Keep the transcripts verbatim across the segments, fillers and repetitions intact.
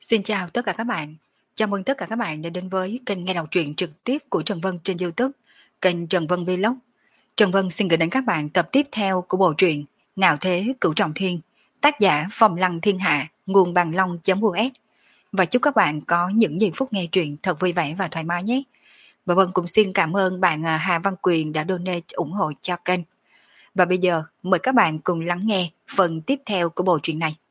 Xin chào tất cả các bạn. Chào mừng tất cả các bạn đã đến với kênh nghe đọc truyện trực tiếp của Trần Vân trên YouTube, kênh Trần Vân Vlog. Trần Vân xin gửi đến các bạn tập tiếp theo của bộ truyện Ngạo Thế Cửu Trọng Thiên, tác giả Phong Lăng Thiên Hạ, nguồn bằng long.us. Và chúc các bạn có những giây phút nghe truyện thật vui vẻ và thoải mái nhé. Và Vân cũng xin cảm ơn bạn Hà Văn Quyền đã donate ủng hộ cho kênh. Và bây giờ mời các bạn cùng lắng nghe phần tiếp theo của bộ truyện này.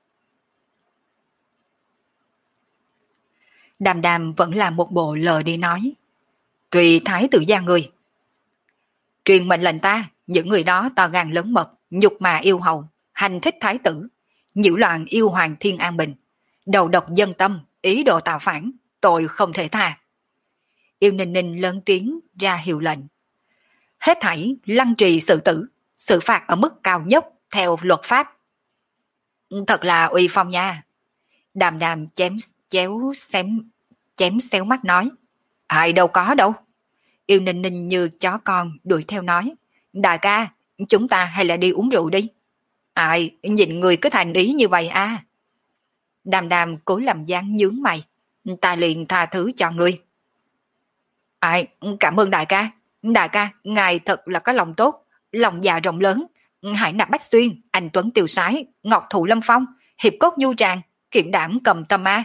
Đàm Đàm vẫn là một bộ lờ đi nói. Tùy thái tử gia người. Truyền mệnh lệnh ta, những người đó to gan lớn mật, nhục mà yêu hầu, hành thích thái tử, nhiễu loạn yêu hoàng thiên an bình, đầu độc dân tâm, ý đồ tạo phản, tội không thể tha. Yêu Ninh Ninh lớn tiếng ra hiệu lệnh. Hết thảy lăng trì xử tử, xử phạt ở mức cao nhất theo luật pháp. Thật là uy phong nha. Đàm Đàm chém chéo xém chém xéo mắt nói. Ai đâu có đâu. Yêu Ninh Ninh như chó con đuổi theo nói. Đại ca, chúng ta hay là đi uống rượu đi. Ai, nhìn người cứ thành ý như vậy à. Đàm Đàm cố làm dáng nhướng mày. Ta liền tha thứ cho ngươi. Ai, cảm ơn đại ca. Đại ca, ngài thật là có lòng tốt, lòng dạ rộng lớn. Hải nạp Bách Xuyên, anh Tuấn Tiều Sái, Ngọc Thụ Lâm Phong, Hiệp Cốt Nhu Tràng, Kiệm Đảm Cầm Tâm A.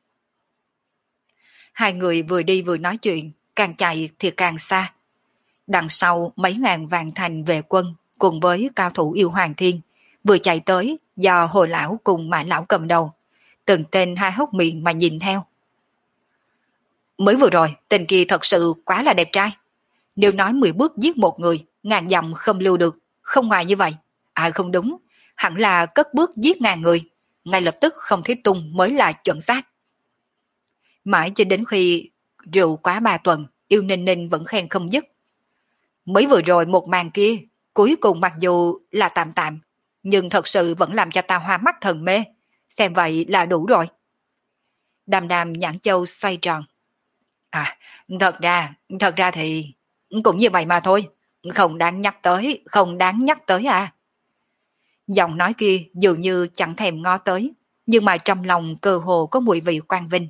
Hai người vừa đi vừa nói chuyện, càng chạy thì càng xa. Đằng sau mấy ngàn vạn thành vệ quân cùng với cao thủ yêu hoàng thiên vừa chạy tới do Hồ Lão cùng Mã Lão cầm đầu. Từng tên hai hốc miệng mà nhìn theo. Mới vừa rồi, tên kia thật sự quá là đẹp trai. Nếu nói mười bước giết một người, ngàn dặm không lưu được, không ngoài như vậy. À không đúng, hẳn là cất bước giết ngàn người, ngay lập tức không thấy tung mới là chuẩn xác. Mãi cho đến khi rượu quá ba tuần, Yêu Ninh Ninh vẫn khen không dứt. Mới vừa rồi một màn kia, cuối cùng mặc dù là tạm tạm, nhưng thật sự vẫn làm cho ta hoa mắt thần mê. Xem vậy là đủ rồi. Đàm Đàm nhãn châu xoay tròn. À, thật ra, thật ra thì cũng như vậy mà thôi. Không đáng nhắc tới, không đáng nhắc tới à. Giọng nói kia dường như chẳng thèm ngó tới, nhưng mà trong lòng cơ hồ có mùi vị quang vinh.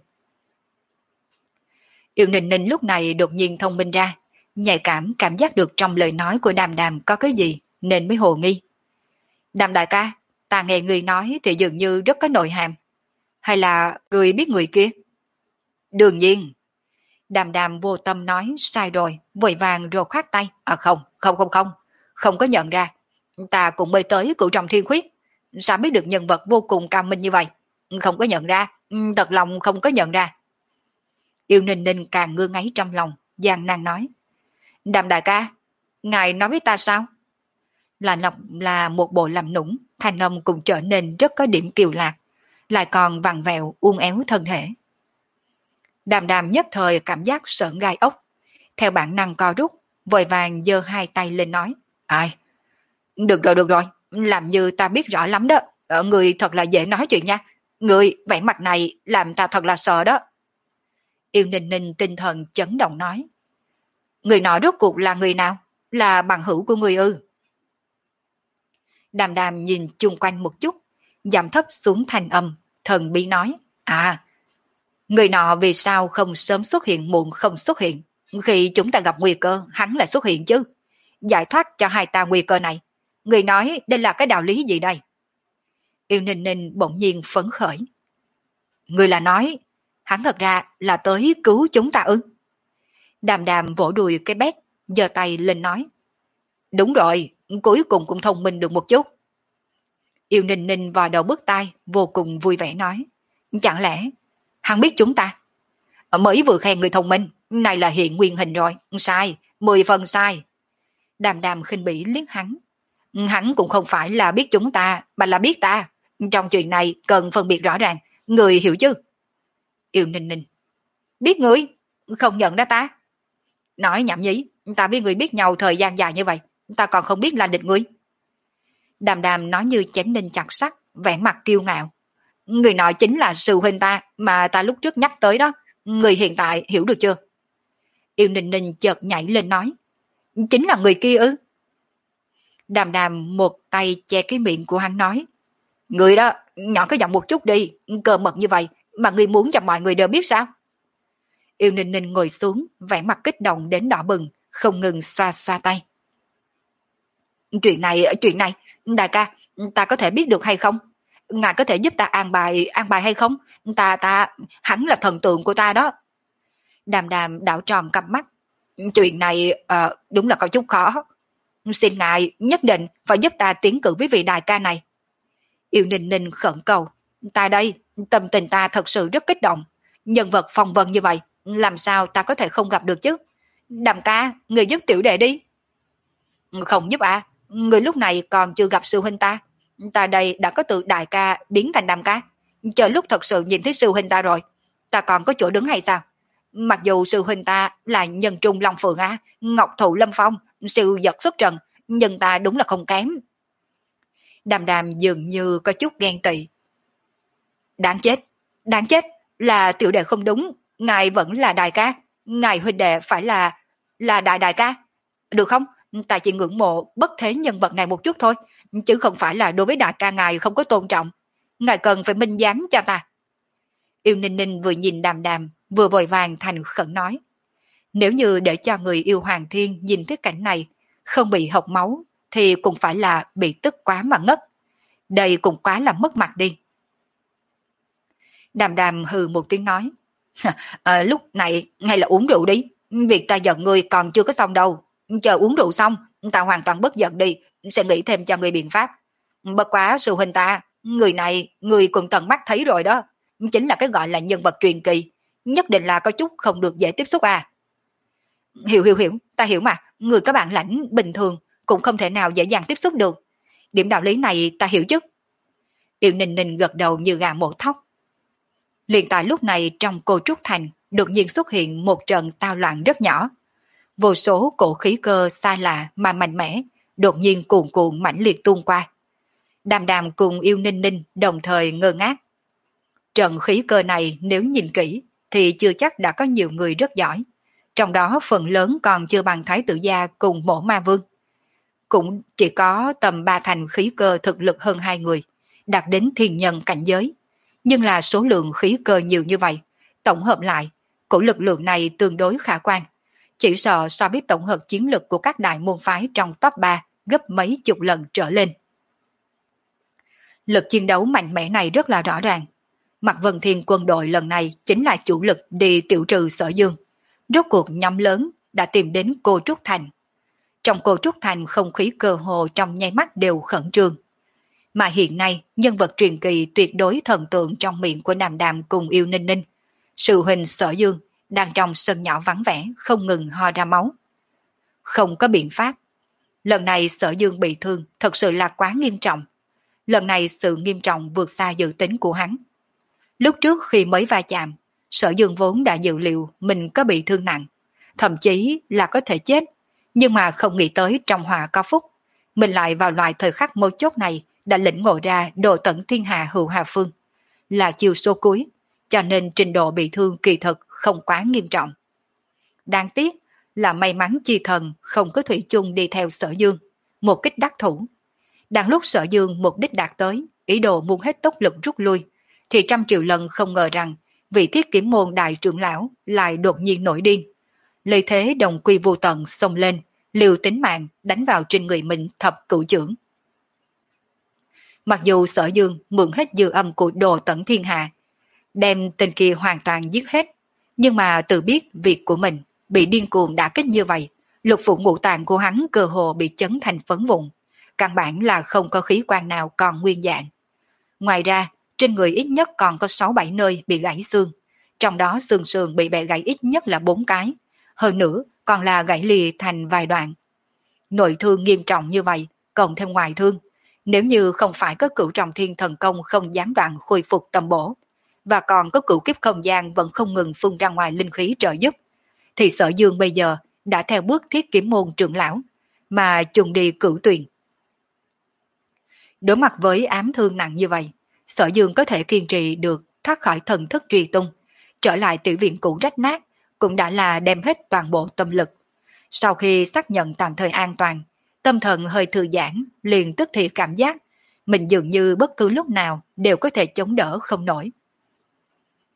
Yêu Ninh Ninh lúc này đột nhiên thông minh ra, nhạy cảm cảm giác được trong lời nói của Đàm Đàm có cái gì nên mới hồ nghi. Đàm đại ca, ta nghe người nói thì dường như rất có nội hàm. Hay là người biết người kia? Đương nhiên. Đàm Đàm vô tâm nói sai rồi, vội vàng rồi khoát tay. À không, không không không, không có nhận ra. Ta cũng mới tới Cửu Trọng Thiên Khuyết. Sao biết được nhân vật vô cùng cao minh như vậy? Không có nhận ra, thật lòng không có nhận ra. Yêu Ninh Ninh càng ngơ ngáy trong lòng, gian nan nói. Đàm đại ca, ngài nói với ta sao? Là lọc là một bộ làm nũng, thanh âm cũng trở nên rất có điểm kiều lạc, lại còn vặn vẹo uốn éo thân thể. Đàm Đàm nhất thời cảm giác sởn gai ốc, theo bản năng co rút, vội vàng giơ hai tay lên nói. Ai? Được rồi được rồi, làm như ta biết rõ lắm đó, ở người thật là dễ nói chuyện nha, người vẻ mặt này làm ta thật là sợ đó. Yêu Ninh Ninh tinh thần chấn động nói. Người nọ rốt cuộc là người nào? Là bằng hữu của người ư? Đàm Đàm nhìn chung quanh một chút, giảm thấp xuống thanh âm, thần bí nói. À, người nọ vì sao không sớm xuất hiện muộn không xuất hiện? Khi chúng ta gặp nguy cơ, hắn lại xuất hiện chứ. Giải thoát cho hai ta nguy cơ này. Người nói đây là cái đạo lý gì đây? Yêu Ninh Ninh bỗng nhiên phấn khởi. Người là nói, hắn thật ra là tới cứu chúng ta ư? Đàm Đàm vỗ đùi cái bét, giơ tay lên nói. Đúng rồi, cuối cùng cũng thông minh được một chút. Yêu Ninh Ninh vào đầu bước tay, vô cùng vui vẻ nói. Chẳng lẽ hắn biết chúng ta? Mới vừa khen người thông minh, này là hiện nguyên hình rồi. Sai, mười phần sai. Đàm Đàm khinh bỉ liếc hắn. Hắn cũng không phải là biết chúng ta, mà là biết ta. Trong chuyện này cần phân biệt rõ ràng, người hiểu chứ? Yêu Ninh Ninh. Biết người? Không nhận ra ta? Nói nhảm nhí, ta với người biết nhau thời gian dài như vậy, ta còn không biết là địch người. Đàm Đàm nói như chém đinh chặt sắt, vẻ mặt kiêu ngạo. Người nọ chính là sư huynh ta mà ta lúc trước nhắc tới đó, người hiện tại hiểu được chưa? Yêu Ninh Ninh chợt nhảy lên nói. Chính là người kia ư? Đàm Đàm một tay che cái miệng của hắn nói. Người đó, nhỏ cái giọng một chút đi, cơ mật như vậy, Mà ngươi muốn cho mọi người đều biết sao? Yêu Ninh Ninh ngồi xuống, vẻ mặt kích động đến đỏ bừng, không ngừng xoa xoa tay. Chuyện này, chuyện này, đại ca, ta có thể biết được hay không? Ngài có thể giúp ta an bài, an bài hay không? Ta, ta, hắn là thần tượng của ta đó. Đàm Đàm đảo tròn cặp mắt. Chuyện này uh, đúng là có chút khó. Xin ngài nhất định phải giúp ta tiến cử với vị đại ca này. Yêu Ninh Ninh khẩn cầu. Ta đây, tâm tình ta thật sự rất kích động. Nhân vật phong vân như vậy, làm sao ta có thể không gặp được chứ? Đàm ca, người giúp tiểu đệ đi. Không giúp à, người lúc này còn chưa gặp sư huynh ta. Ta đây đã có từ đại ca biến thành Đàm ca. Chờ lúc thật sự nhìn thấy sư huynh ta rồi, ta còn có chỗ đứng hay sao? Mặc dù sư huynh ta là nhân trung long phượng á, ngọc thụ lâm phong, siêu giật xuất trần, nhưng ta đúng là không kém. Đàm Đàm dường như có chút ghen tị. Đáng chết, đáng chết, là tiểu đệ không đúng, ngài vẫn là đại ca, ngài huynh đệ phải là, là đại đại ca. Được không? Ta chỉ ngưỡng mộ bất thế nhân vật này một chút thôi, chứ không phải là đối với đại ca ngài không có tôn trọng. Ngài cần phải minh giám cho ta. Yêu Ninh Ninh vừa nhìn Đàm Đàm, vừa vội vàng thành khẩn nói. Nếu như để cho người yêu Hoàng Thiên nhìn thấy cảnh này, không bị hộc máu, thì cũng phải là bị tức quá mà ngất. Đây cũng quá là mất mặt đi. Đàm Đàm hừ một tiếng nói. À, lúc này hay là uống rượu đi. Việc ta giận người còn chưa có xong đâu. Chờ uống rượu xong, ta hoàn toàn bất giận đi, sẽ nghĩ thêm cho người biện pháp. Bất quá sư huynh ta, người này, người cũng tận mắt thấy rồi đó. Chính là cái gọi là nhân vật truyền kỳ. Nhất định là có chút không được dễ tiếp xúc à. Hiểu hiểu hiểu, ta hiểu mà. Người có bản lãnh bình thường cũng không thể nào dễ dàng tiếp xúc được. Điểm đạo lý này ta hiểu chứ. Yêu Ninh Ninh gật đầu như gà mổ thóc. Liền tại lúc này trong Cô Trúc Thành đột nhiên xuất hiện một trận tao loạn rất nhỏ. Vô số cổ khí cơ sai lạ mà mạnh mẽ đột nhiên cuồn cuộn mãnh liệt tuôn qua. Đàm Đàm cùng Yêu Ninh Ninh đồng thời ngơ ngác. Trận khí cơ này nếu nhìn kỹ thì chưa chắc đã có nhiều người rất giỏi. Trong đó phần lớn còn chưa bằng Thái tử gia cùng Mộ Ma Vương. Cũng chỉ có tầm ba thành khí cơ thực lực hơn hai người, đạt đến thiên nhân cảnh giới. Nhưng là số lượng khí cơ nhiều như vậy, tổng hợp lại, cổ lực lượng này tương đối khả quan. Chỉ sợ so với tổng hợp chiến lực của các đại môn phái trong top ba gấp mấy chục lần trở lên. Lực chiến đấu mạnh mẽ này rất là rõ ràng. Mạc Vân Thiên quân đội lần này chính là chủ lực đi tiểu trừ Sở Dương. Rốt cuộc nhóm lớn đã tìm đến Cô Trúc Thành. Trong Cô Trúc Thành không khí cơ hồ trong nháy mắt đều khẩn trương. Mà hiện nay nhân vật truyền kỳ tuyệt đối thần tượng trong miệng của Đàm Đàm cùng Yêu Ninh Ninh, sư huynh Sở Dương đang trong sân nhỏ vắng vẻ không ngừng ho ra máu. Không có biện pháp. Lần này Sở Dương bị thương thật sự là quá nghiêm trọng. Lần này sự nghiêm trọng vượt xa dự tính của hắn. Lúc trước khi mới va chạm, Sở Dương vốn đã dự liệu mình có bị thương nặng, thậm chí là có thể chết, nhưng mà không nghĩ tới trong họa có phúc, mình lại vào loại thời khắc mấu chốt này đã lĩnh ngộ ra đồ tận thiên hạ hữu hà phương, là chiều số cuối, cho nên trình độ bị thương kỳ thực không quá nghiêm trọng. Đáng tiếc là may mắn chi thần không có thủy chung đi theo Sở Dương, một kích đắc thủ. Đang lúc Sở Dương mục đích đạt tới, ý đồ muốn hết tốc lực rút lui, thì trăm triệu lần không ngờ rằng vị Thiết Kiếm môn đại trưởng lão lại đột nhiên nổi điên. Lấy thế đồng quy vô tận xông lên, liều tính mạng đánh vào trên người mình thập cửu trưởng. Mặc dù Sở Dương mượn hết dư âm của đồ tận thiên hạ, đem tên kia hoàn toàn giết hết, nhưng mà tự biết việc của mình bị điên cuồng đả kích như vậy, lục phủ ngũ tạng của hắn cơ hồ bị chấn thành phấn vụn, căn bản là không có khí quan nào còn nguyên dạng. Ngoài ra, trên người ít nhất còn có sáu bảy nơi bị gãy xương, trong đó xương sườn bị bẻ gãy ít nhất là bốn cái, hơn nữa còn là gãy lìa thành vài đoạn. Nội thương nghiêm trọng như vậy, cộng thêm ngoại thương, nếu như không phải có cửu trọng thiên thần công không gián đoạn khôi phục tầm bổ, và còn có cửu kiếp không gian vẫn không ngừng phun ra ngoài linh khí trợ giúp, thì Sở Dương bây giờ đã theo bước Thiết Kiếm môn trưởng lão, mà trùng đi cửu tuyền. Đối mặt với ám thương nặng như vậy, Sở Dương có thể kiên trì được thoát khỏi thần thức truy tung, trở lại tiểu viện cũ rách nát, cũng đã là đem hết toàn bộ tâm lực. Sau khi xác nhận tạm thời an toàn, tâm thần hơi thư giãn, liền tức thì cảm giác mình dường như bất cứ lúc nào đều có thể chống đỡ không nổi.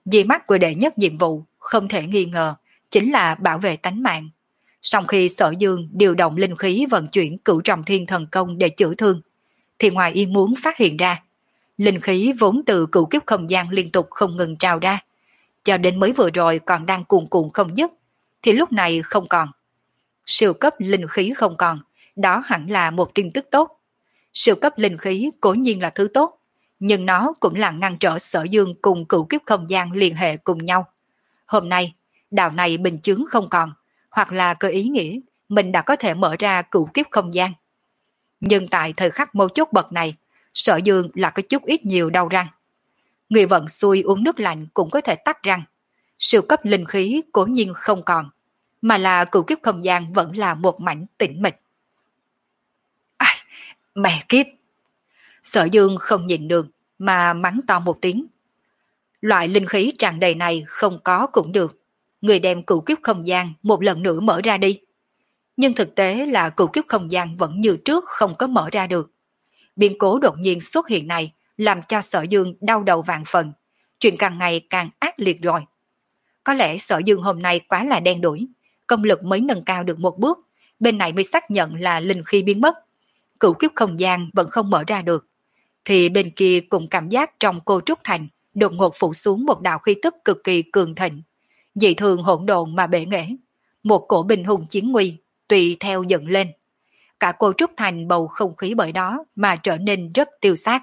Di mắt của đệ nhất nhiệm vụ không thể nghi ngờ chính là bảo vệ tánh mạng. Sau khi Sở Dương điều động linh khí vận chuyển Cửu Trọng Thiên thần công để chữa thương, thì ngoài ý muốn phát hiện ra, linh khí vốn từ cửu kiếp không gian liên tục không ngừng trào ra, cho đến mới vừa rồi còn đang cuồn cuộn không dứt, thì lúc này không còn. Siêu cấp linh khí không còn, đó hẳn là một tin tức tốt. Siêu cấp linh khí cố nhiên là thứ tốt, nhưng nó cũng là ngăn trở Sở Dương cùng cửu kiếp không gian liên hệ cùng nhau. Hôm nay, đạo này bình chướng không còn, hoặc là cơ ý nghĩa mình đã có thể mở ra cửu kiếp không gian. Nhưng tại thời khắc mấu chốt bậc này, Sở Dương là có chút ít nhiều đau răng. Người vận xui uống nước lạnh cũng có thể tắc răng. Siêu cấp linh khí cố nhiên không còn, mà là cửu kiếp không gian vẫn là một mảnh tĩnh mịch. Ai, mẹ kiếp! Sở Dương không nhịn được mà mắng to một tiếng. Loại linh khí tràn đầy này không có cũng được. Người đem cửu kiếp không gian một lần nữa mở ra đi. Nhưng thực tế là cửu kiếp không gian vẫn như trước không có mở ra được. Biến cố đột nhiên xuất hiện này làm cho Sở Dương đau đầu vạn phần. Chuyện càng ngày càng ác liệt rồi. Có lẽ Sở Dương hôm nay quá là đen đủi, công lực mới nâng cao được một bước, bên này mới xác nhận là linh khí biến mất. Cửu kiếp không gian vẫn không mở ra được. Thì bên kia cũng cảm giác trong cô Trúc Thành đột ngột phủ xuống một đạo khí tức cực kỳ cường thịnh. Dị thường hỗn độn mà bể nghệ. Một cổ binh hùng chiến nguy tùy theo dựng lên. Cả cô Trúc Thành bầu không khí bởi đó mà trở nên rất tiêu sát.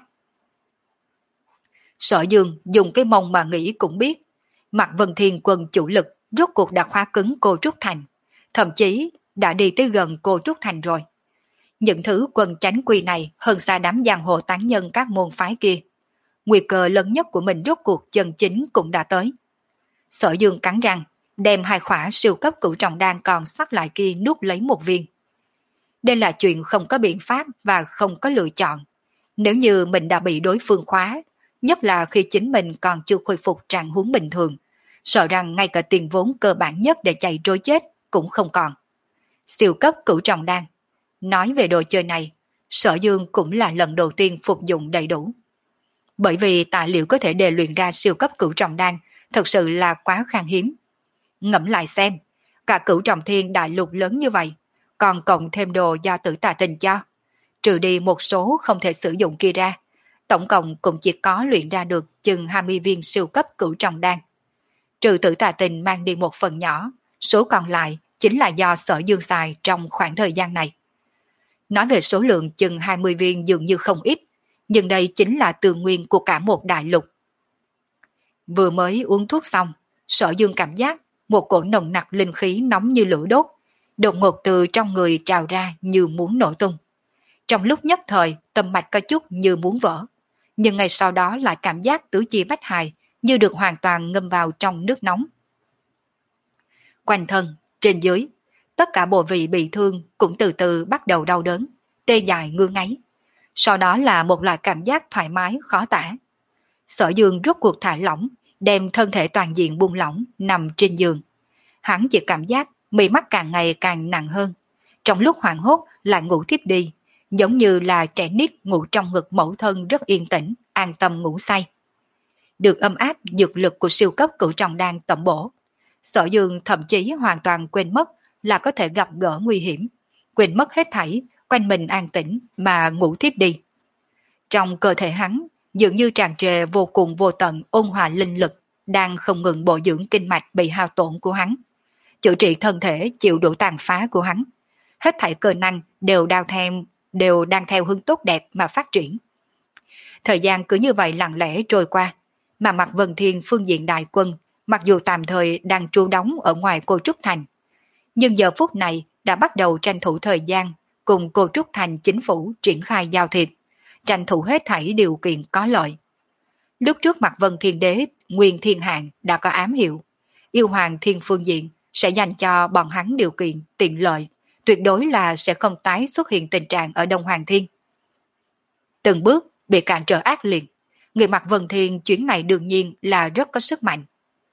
Sở Dương dùng cái mông mà nghĩ cũng biết, Mạc Vân Thiên quân chủ lực rốt cuộc đã khóa cứng cô Trúc Thành, thậm chí đã đi tới gần cô Trúc Thành rồi. Những thứ quân chánh quy này hơn xa đám giang hồ tán nhân các môn phái kia. Nguy cơ lớn nhất của mình rốt cuộc chân chính cũng đã tới. Sở Dương cắn răng, đem hai khỏa siêu cấp cửu trọng đan còn sót lại kia nuốt lấy một viên. Đây là chuyện không có biện pháp và không có lựa chọn. Nếu như mình đã bị đối phương khóa, nhất là khi chính mình còn chưa khôi phục trạng huống bình thường, sợ rằng ngay cả tiền vốn cơ bản nhất để chạy trối chết cũng không còn. Siêu cấp cửu trọng đan. Nói về đồ chơi này, Sở Dương cũng là lần đầu tiên phục dụng đầy đủ. Bởi vì tài liệu có thể đề luyện ra siêu cấp cửu trọng đan thật sự là quá khan hiếm. Ngẫm lại xem, cả cửu trọng thiên đại lục lớn như vậy, còn cộng thêm đồ do Tử Tà Tình cho, trừ đi một số không thể sử dụng kia ra, tổng cộng cũng chỉ có luyện ra được chừng hai mươi viên siêu cấp cửu trọng đan. Trừ Tử Tà Tình mang đi một phần nhỏ, số còn lại chính là do Sở Dương xài trong khoảng thời gian này. Nói về số lượng chừng hai mươi viên dường như không ít, nhưng đây chính là tường nguyên của cả một đại lục. Vừa mới uống thuốc xong, Sở Dương cảm giác một cổ nồng nặc linh khí nóng như lửa đốt, đột ngột từ trong người trào ra như muốn nổ tung. Trong lúc nhất thời, tâm mạch có chút như muốn vỡ, nhưng ngay sau đó lại cảm giác tứ chi bách hài như được hoàn toàn ngâm vào trong nước nóng. Quanh thân, trên dưới, tất cả bộ vị bị thương cũng từ từ bắt đầu đau đớn, tê dại ngứa ngáy. Sau đó là một loại cảm giác thoải mái khó tả. Sở Dương rốt cuộc thả lỏng, đem thân thể toàn diện buông lỏng nằm trên giường. Hắn chỉ cảm giác mí mắt càng ngày càng nặng hơn. Trong lúc hoảng hốt lại ngủ tiếp đi, giống như là trẻ nít ngủ trong ngực mẫu thân rất yên tĩnh, an tâm ngủ say. Được ấm áp dược lực của siêu cấp cửu trọng đan tẩm bổ, Sở Dương thậm chí hoàn toàn quên mất là có thể gặp gỡ nguy hiểm, quên mất hết thảy, quanh mình an tĩnh mà ngủ tiếp đi. Trong cơ thể hắn dường như tràn trề vô cùng vô tận ôn hòa linh lực đang không ngừng bổ dưỡng kinh mạch bị hao tổn của hắn, chữa trị thân thể chịu đủ tàn phá của hắn. Hết thảy cơ năng đều đang theo đều đang theo hướng tốt đẹp mà phát triển. Thời gian cứ như vậy lặng lẽ trôi qua, mà Mạc Vân Thiên phương diện đại quân mặc dù tạm thời đang trú đóng ở ngoài cô Trúc Thành, nhưng giờ phút này đã bắt đầu tranh thủ thời gian cùng cô Trúc Thành chính phủ triển khai giao thiệp, tranh thủ hết thảy điều kiện có lợi. Lúc trước Mạc Vân Thiên Đế Nguyên Thiên Hạng đã có ám hiệu, yêu hoàng thiên phương diện sẽ dành cho bọn hắn điều kiện tiện lợi, tuyệt đối là sẽ không tái xuất hiện tình trạng ở Đông Hoàng Thiên. Từng bước bị cản trở ác liệt, người Mạc Vân Thiên chuyến này đương nhiên là rất có sức mạnh.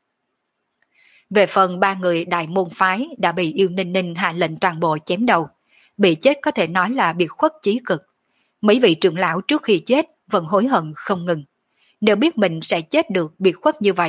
Về phần ba người đại môn phái đã bị Yêu Ninh Ninh hạ lệnh toàn bộ chém đầu, bị chết có thể nói là biệt khuất chí cực. Mấy vị trưởng lão trước khi chết vẫn hối hận không ngừng. Nếu biết mình sẽ chết được biệt khuất như vậy,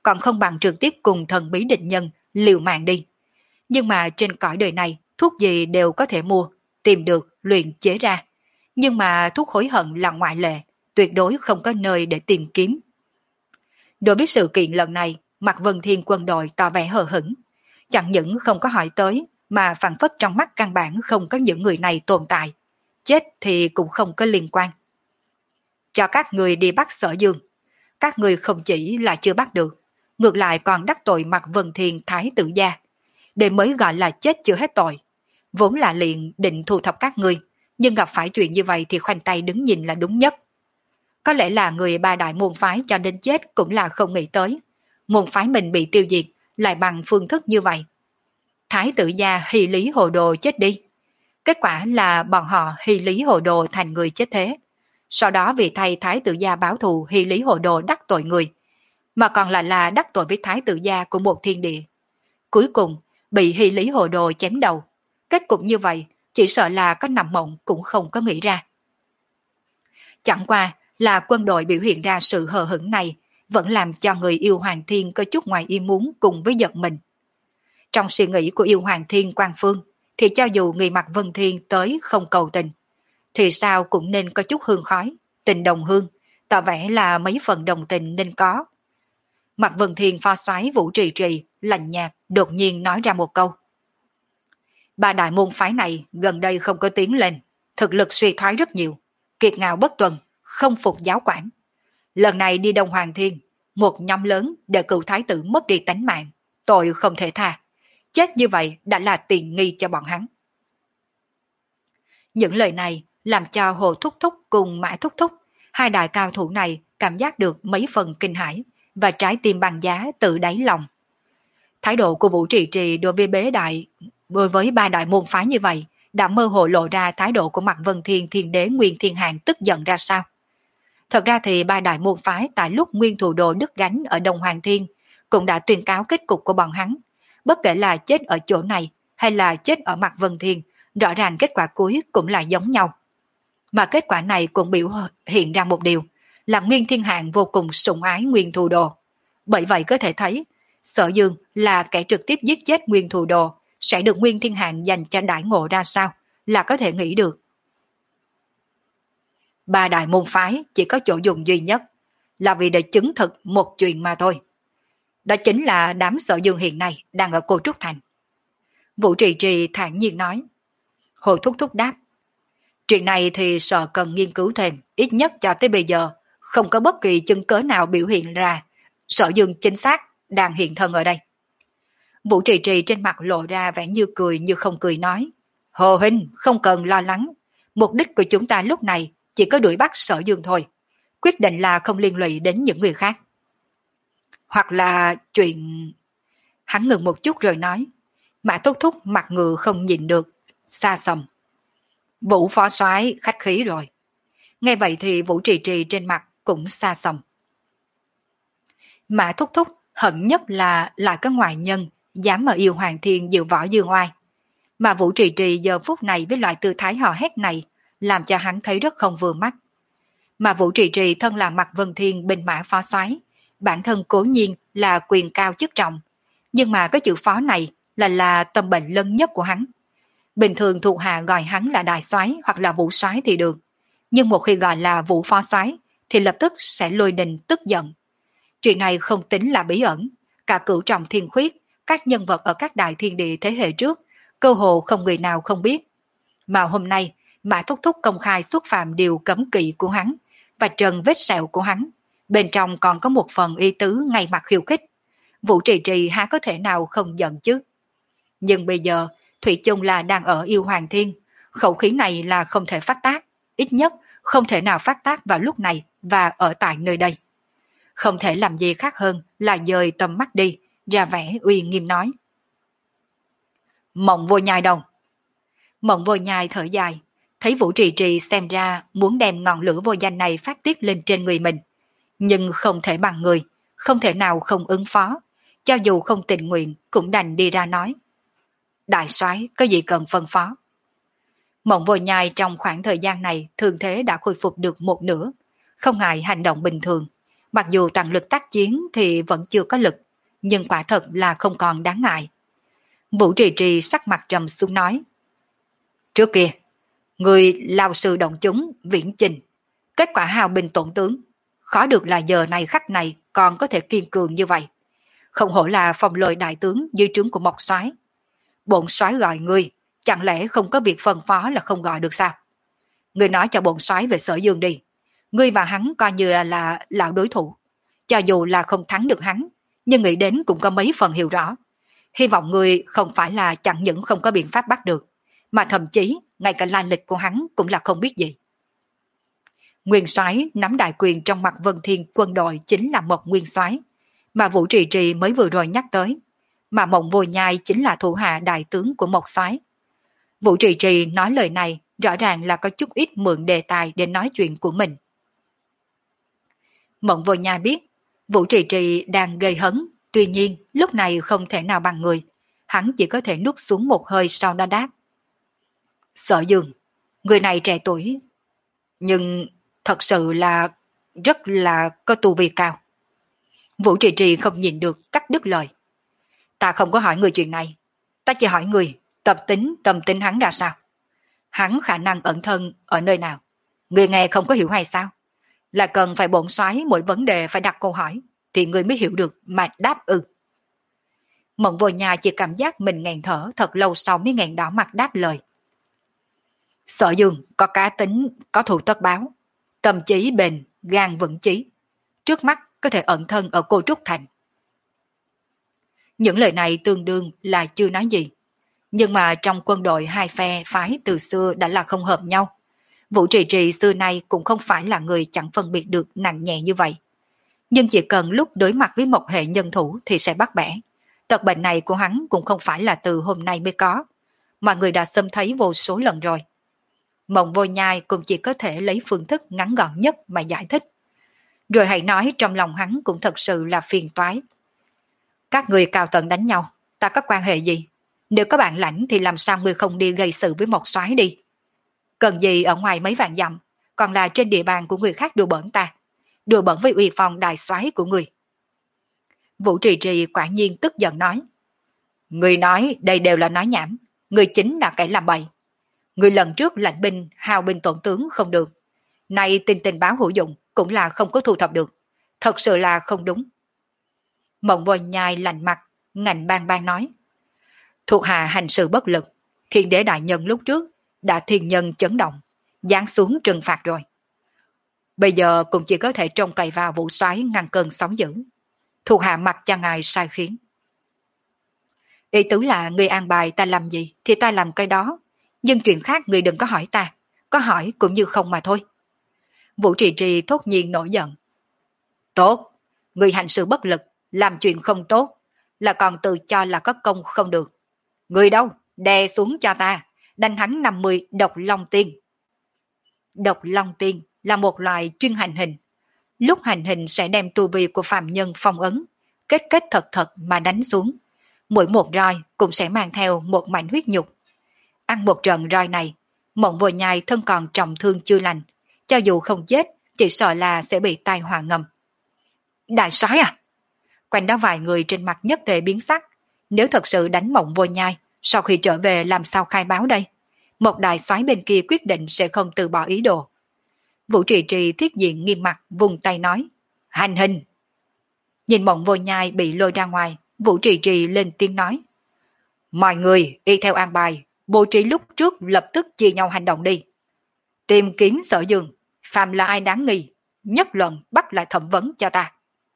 còn không bằng trực tiếp cùng thần bí địch nhân liều mạng đi. Nhưng mà trên cõi đời này, thuốc gì đều có thể mua, tìm được, luyện chế ra. Nhưng mà thuốc hối hận là ngoại lệ, tuyệt đối không có nơi để tìm kiếm. Đối với sự kiện lần này, Mạc Vân Thiên quân đội tỏ vẻ hờ hững. Chẳng những không có hỏi tới, mà phản phất trong mắt căn bản không có những người này tồn tại. Chết thì cũng không có liên quan. Cho các người đi bắt Sở Dương. Các người không chỉ là chưa bắt được, ngược lại còn đắc tội Mạc Vân Thiên Thái tử gia. Để mới gọi là chết chưa hết tội. Vốn là liền định thu thập các người, nhưng gặp phải chuyện như vậy thì khoanh tay đứng nhìn là đúng nhất. Có lẽ là người ba đại môn phái cho đến chết cũng là không nghĩ tới. Môn phái mình bị tiêu diệt lại bằng phương thức như vậy. Thái tử gia hy lý hồ đồ chết đi. Kết quả là bọn họ hy lý hồ đồ thành người chết thế. Sau đó vì thay thái tử gia báo thù hy lý hồ đồ đắc tội người, mà còn lại là đắc tội với thái tử gia của một thiên địa. Cuối cùng bị hy lý hồ đồ chém đầu. Kết cục như vậy chỉ sợ là có nằm mộng cũng không có nghĩ ra. Chẳng qua là quân đội biểu hiện ra sự hờ hững này vẫn làm cho người yêu Hoàng Thiên có chút ngoài ý muốn cùng với giật mình. Trong suy nghĩ của yêu Hoàng Thiên Quang Phương thì cho dù người Mạc Vân Thiên tới không cầu tình, thì sao cũng nên có chút hương khói, tình đồng hương, tỏ vẻ là mấy phần đồng tình nên có. Mạc Vân Thiên pho xoáy Vũ Trì Trì, lạnh nhạt, đột nhiên nói ra một câu. Ba đại môn phái này gần đây không có tiến lên, thực lực suy thoái rất nhiều, kiệt ngạo bất tuần, không phục giáo quản. Lần này đi Đông Hoàng Thiên, một nhóm lớn để cựu thái tử mất đi tánh mạng, tội không thể tha. Chết như vậy đã là tiền nghi cho bọn hắn. Những lời này làm cho Hồ Thúc Thúc cùng Mã Thúc Thúc, hai đại cao thủ này cảm giác được mấy phần kinh hãi và trái tim bằng giá từ đáy lòng. Thái độ của Vũ Trì Trì đối với bế đại, đối với ba đại môn phái như vậy, đã mơ hồ lộ ra thái độ của Mạc Vân Thiên Thiên Đế Nguyên Thiên Hàn tức giận ra sao. Thật ra thì ba đại môn phái tại lúc Nguyên Thù Đồ đứt gánh ở Đông Hoàng Thiên cũng đã tuyên cáo kết cục của bọn hắn. Bất kể là chết ở chỗ này hay là chết ở Mạc Vân Thiên, rõ ràng kết quả cuối cũng là giống nhau. Mà kết quả này cũng biểu hiện ra một điều, là Nguyên Thiên Hàn vô cùng sủng ái Nguyên Thù Đồ. Bởi vậy có thể thấy, Sở Dương là kẻ trực tiếp giết chết Nguyên Thù Đồ, sẽ được Nguyên Thiên Hàn dành cho đãi ngộ ra sao, là có thể nghĩ được. Ba đại môn phái chỉ có chỗ dùng duy nhất, là vì để chứng thực một chuyện mà thôi. Đó chính là đám Sở Dương hiện nay đang ở Cô Trúc Thành. Vũ Trì Trì thản nhiên nói. Hồ Thúc Thúc đáp. Chuyện này thì sợ cần nghiên cứu thêm, ít nhất cho tới bây giờ, không có bất kỳ chứng cớ nào biểu hiện ra Sở Dương chính xác đang hiện thân ở đây. Vũ Trì Trì trên mặt lộ ra vẻ như cười như không cười nói. Hồ Huynh không cần lo lắng, mục đích của chúng ta lúc này chỉ có đuổi bắt Sở Dương thôi, quyết định là không liên lụy đến những người khác. Hoặc là chuyện... Hắn ngừng một chút rồi nói. Mã Thúc Thúc mặt ngựa không nhìn được, xa xầm. Vũ phó soái khách khí rồi. Nghe vậy thì Vũ Trì Trì trên mặt cũng xa xầm. Mã Thúc Thúc hận nhất là lại có ngoại nhân dám ở yêu Hoàng Thiên diệu võ dương oai. Mà Vũ Trì Trì giờ phút này với loại tư thái hò hét này làm cho hắn thấy rất không vừa mắt. Mà Vũ Trì Trì thân là Mạc Vân Thiên binh mã phó soái, bản thân cố nhiên là quyền cao chức trọng, nhưng mà cái chữ phó này là là tâm bệnh lớn nhất của hắn. Bình thường thuộc hạ gọi hắn là đại soái hoặc là Vũ soái thì được, nhưng một khi gọi là Vũ phó soái thì lập tức sẽ lôi đình tức giận. Chuyện này không tính là bí ẩn, cả Cửu Trọng Thiên Khuyết, các nhân vật ở các đại thiên địa thế hệ trước, cơ hồ không người nào không biết. Mà hôm nay, Mã Thúc Thúc công khai xúc phạm điều cấm kỵ của hắn, và trần vết sẹo của hắn, bên trong còn có một phần ý tứ ngay mặt khiêu khích. Vũ Trì Trì há có thể nào không giận chứ? Nhưng bây giờ, Thủy chung là đang ở yêu Hoàng Thiên, khẩu khí này là không thể phát tác, ít nhất không thể nào phát tác vào lúc này và ở tại nơi đây. Không thể làm gì khác hơn là dời tầm mắt đi, ra vẻ uy nghiêm nói. Mộng Vô Nhai đâu? Mộng Vô Nhai thở dài, thấy Vũ Trì Trì xem ra muốn đem ngọn lửa vô danh này phát tiết lên trên người mình, nhưng không thể bằng người, không thể nào không ứng phó, cho dù không tình nguyện cũng đành đi ra nói. Đại soái có gì cần phân phó? Mộng Vô Nhai trong khoảng thời gian này thường thế đã khôi phục được một nửa, không ngại hành động bình thường, Mặc dù tăng lực tác chiến thì vẫn chưa có lực, nhưng quả thật là không còn đáng ngại. Vũ Trì Trì sắc mặt trầm xuống nói. Trước kia, người lao sư động chúng, viễn chinh, kết quả hao binh tổn tướng, khó được là giờ này khắc này còn có thể kiên cường như vậy. Không hổ là phong lôi đại tướng dưới trướng của Mộc Soái. Bổn soái gọi ngươi, chẳng lẽ không có việc phân phó là không gọi được sao? Ngươi nói cho bổn soái về Sở Dương đi. Ngươi và hắn coi như là lão đối thủ. Cho dù là không thắng được hắn, nhưng nghĩ đến cũng có mấy phần hiểu rõ. Hy vọng ngươi không phải là chẳng những không có biện pháp bắt được, mà thậm chí ngay cả lai lịch của hắn cũng là không biết gì. Nguyên soái nắm đại quyền trong mặt Vân Thiên quân đội chính là Mộc Nguyên soái, mà Vũ Trì Trì mới vừa rồi nhắc tới, mà Mộng Vô Nhai chính là thủ hạ đại tướng của Mộc soái. Vũ Trì Trì nói lời này rõ ràng là có chút ít mượn đề tài để nói chuyện của mình. Mộng Vô Nhai biết Vũ Trì Trì đang gây hấn, tuy nhiên lúc này không thể nào bằng người, hắn chỉ có thể nuốt xuống một hơi sau đó đáp. Sở Dương, người này trẻ tuổi, nhưng thật sự là rất là có tu vi cao. Vũ Trì Trì không nhìn được cắt đứt lời. Ta không có hỏi người chuyện này, ta chỉ hỏi người tập tính tâm tính hắn ra sao. Hắn khả năng ẩn thân ở nơi nào, người nghe không có hiểu hay sao? Là cần phải bổn soái mỗi vấn đề phải đặt câu hỏi thì người mới hiểu được mà đáp ư. Mộng Vô Nhai chỉ cảm giác mình nghẹn thở thật lâu sau mới nghẹn đỏ mặt đáp lời. Sở Dương có cá tính, có thù tất báo, tâm trí bền, gan vững chí, trước mắt có thể ẩn thân ở Cô Trúc Thành. Những lời này tương đương là chưa nói gì, nhưng mà trong quân đội hai phe phái từ xưa đã là không hợp nhau. Vũ Trì Trì xưa nay cũng không phải là người chẳng phân biệt được nặng nhẹ như vậy, nhưng chỉ cần lúc đối mặt với một hệ nhân thủ thì sẽ bắt bẻ. Tật bệnh này của hắn cũng không phải là từ hôm nay mới có, mọi người đã xâm thấy vô số lần rồi. Mộng Vô Nhai cũng chỉ có thể lấy phương thức ngắn gọn nhất mà giải thích. Rồi hãy nói trong lòng hắn cũng thật sự là phiền toái. Các người cao tầng đánh nhau, ta có quan hệ gì? Nếu có bản lãnh thì làm sao người không đi gây sự với Mộc soái đi? Cần gì ở ngoài mấy vạn dặm, còn là trên địa bàn của người khác đùa bỡn ta, đùa bỡn với uy phong đại soái của người. Vũ Trì Trì quả nhiên tức giận nói. Người nói đây đều là nói nhảm, người chính là kẻ làm bậy. Người lần trước lãnh binh hao binh tổn tướng không được, nay tin tình báo hữu dụng cũng là không có thu thập được, thật sự là không đúng. Mộng Vô Nhai lạnh mặt, ngạnh bang bang nói. Thuộc hạ hành sự bất lực, thiên đế đại nhân lúc trước đã thiên nhân chấn động, giáng xuống trừng phạt rồi. Bây giờ cũng chỉ có thể trông cậy vào Vũ soái ngăn cơn sóng dữ. Thuộc hạ mặc cho ngài sai khiến. Ý tứ là người an bài ta làm gì thì ta làm cái đó, nhưng chuyện khác người đừng có hỏi ta, có hỏi cũng như không mà thôi. Vũ Trì Trì thốt nhiên nổi giận. Tốt, người hành sự bất lực, làm chuyện không tốt, là còn tự cho là có công không được. Người đâu, đè xuống cho ta, đánh hắn năm mươi độc long tiên. Độc long tiên là một loại chuyên hành hình. Lúc hành hình sẽ đem tu vi của phàm nhân phong ấn, kết kết thật thật mà đánh xuống. Mỗi một roi cũng sẽ mang theo một mảnh huyết nhục. Ăn một trận roi này, Mộng Vô Nhai thân còn trọng thương chưa lành, cho dù không chết, chỉ sợ là sẽ bị tai họa ngầm. Đại soái à? Quanh đó vài người trên mặt nhất tề biến sắc. Nếu thật sự đánh Mộng Vô Nhai, sau khi trở về làm sao khai báo đây? Một đại soái bên kia quyết định sẽ không từ bỏ ý đồ. Vũ Trì Trì thiết diện nghiêm mặt vùng tay nói. Hành hình! Nhìn Mộng Vô Nhai bị lôi ra ngoài, Vũ Trì Trì lên tiếng nói. Mọi người y theo an bài, bố trí lúc trước lập tức chia nhau hành động đi. Tìm kiếm Sở Dương, phàm là ai đáng nghi, nhất luận bắt lại thẩm vấn cho ta.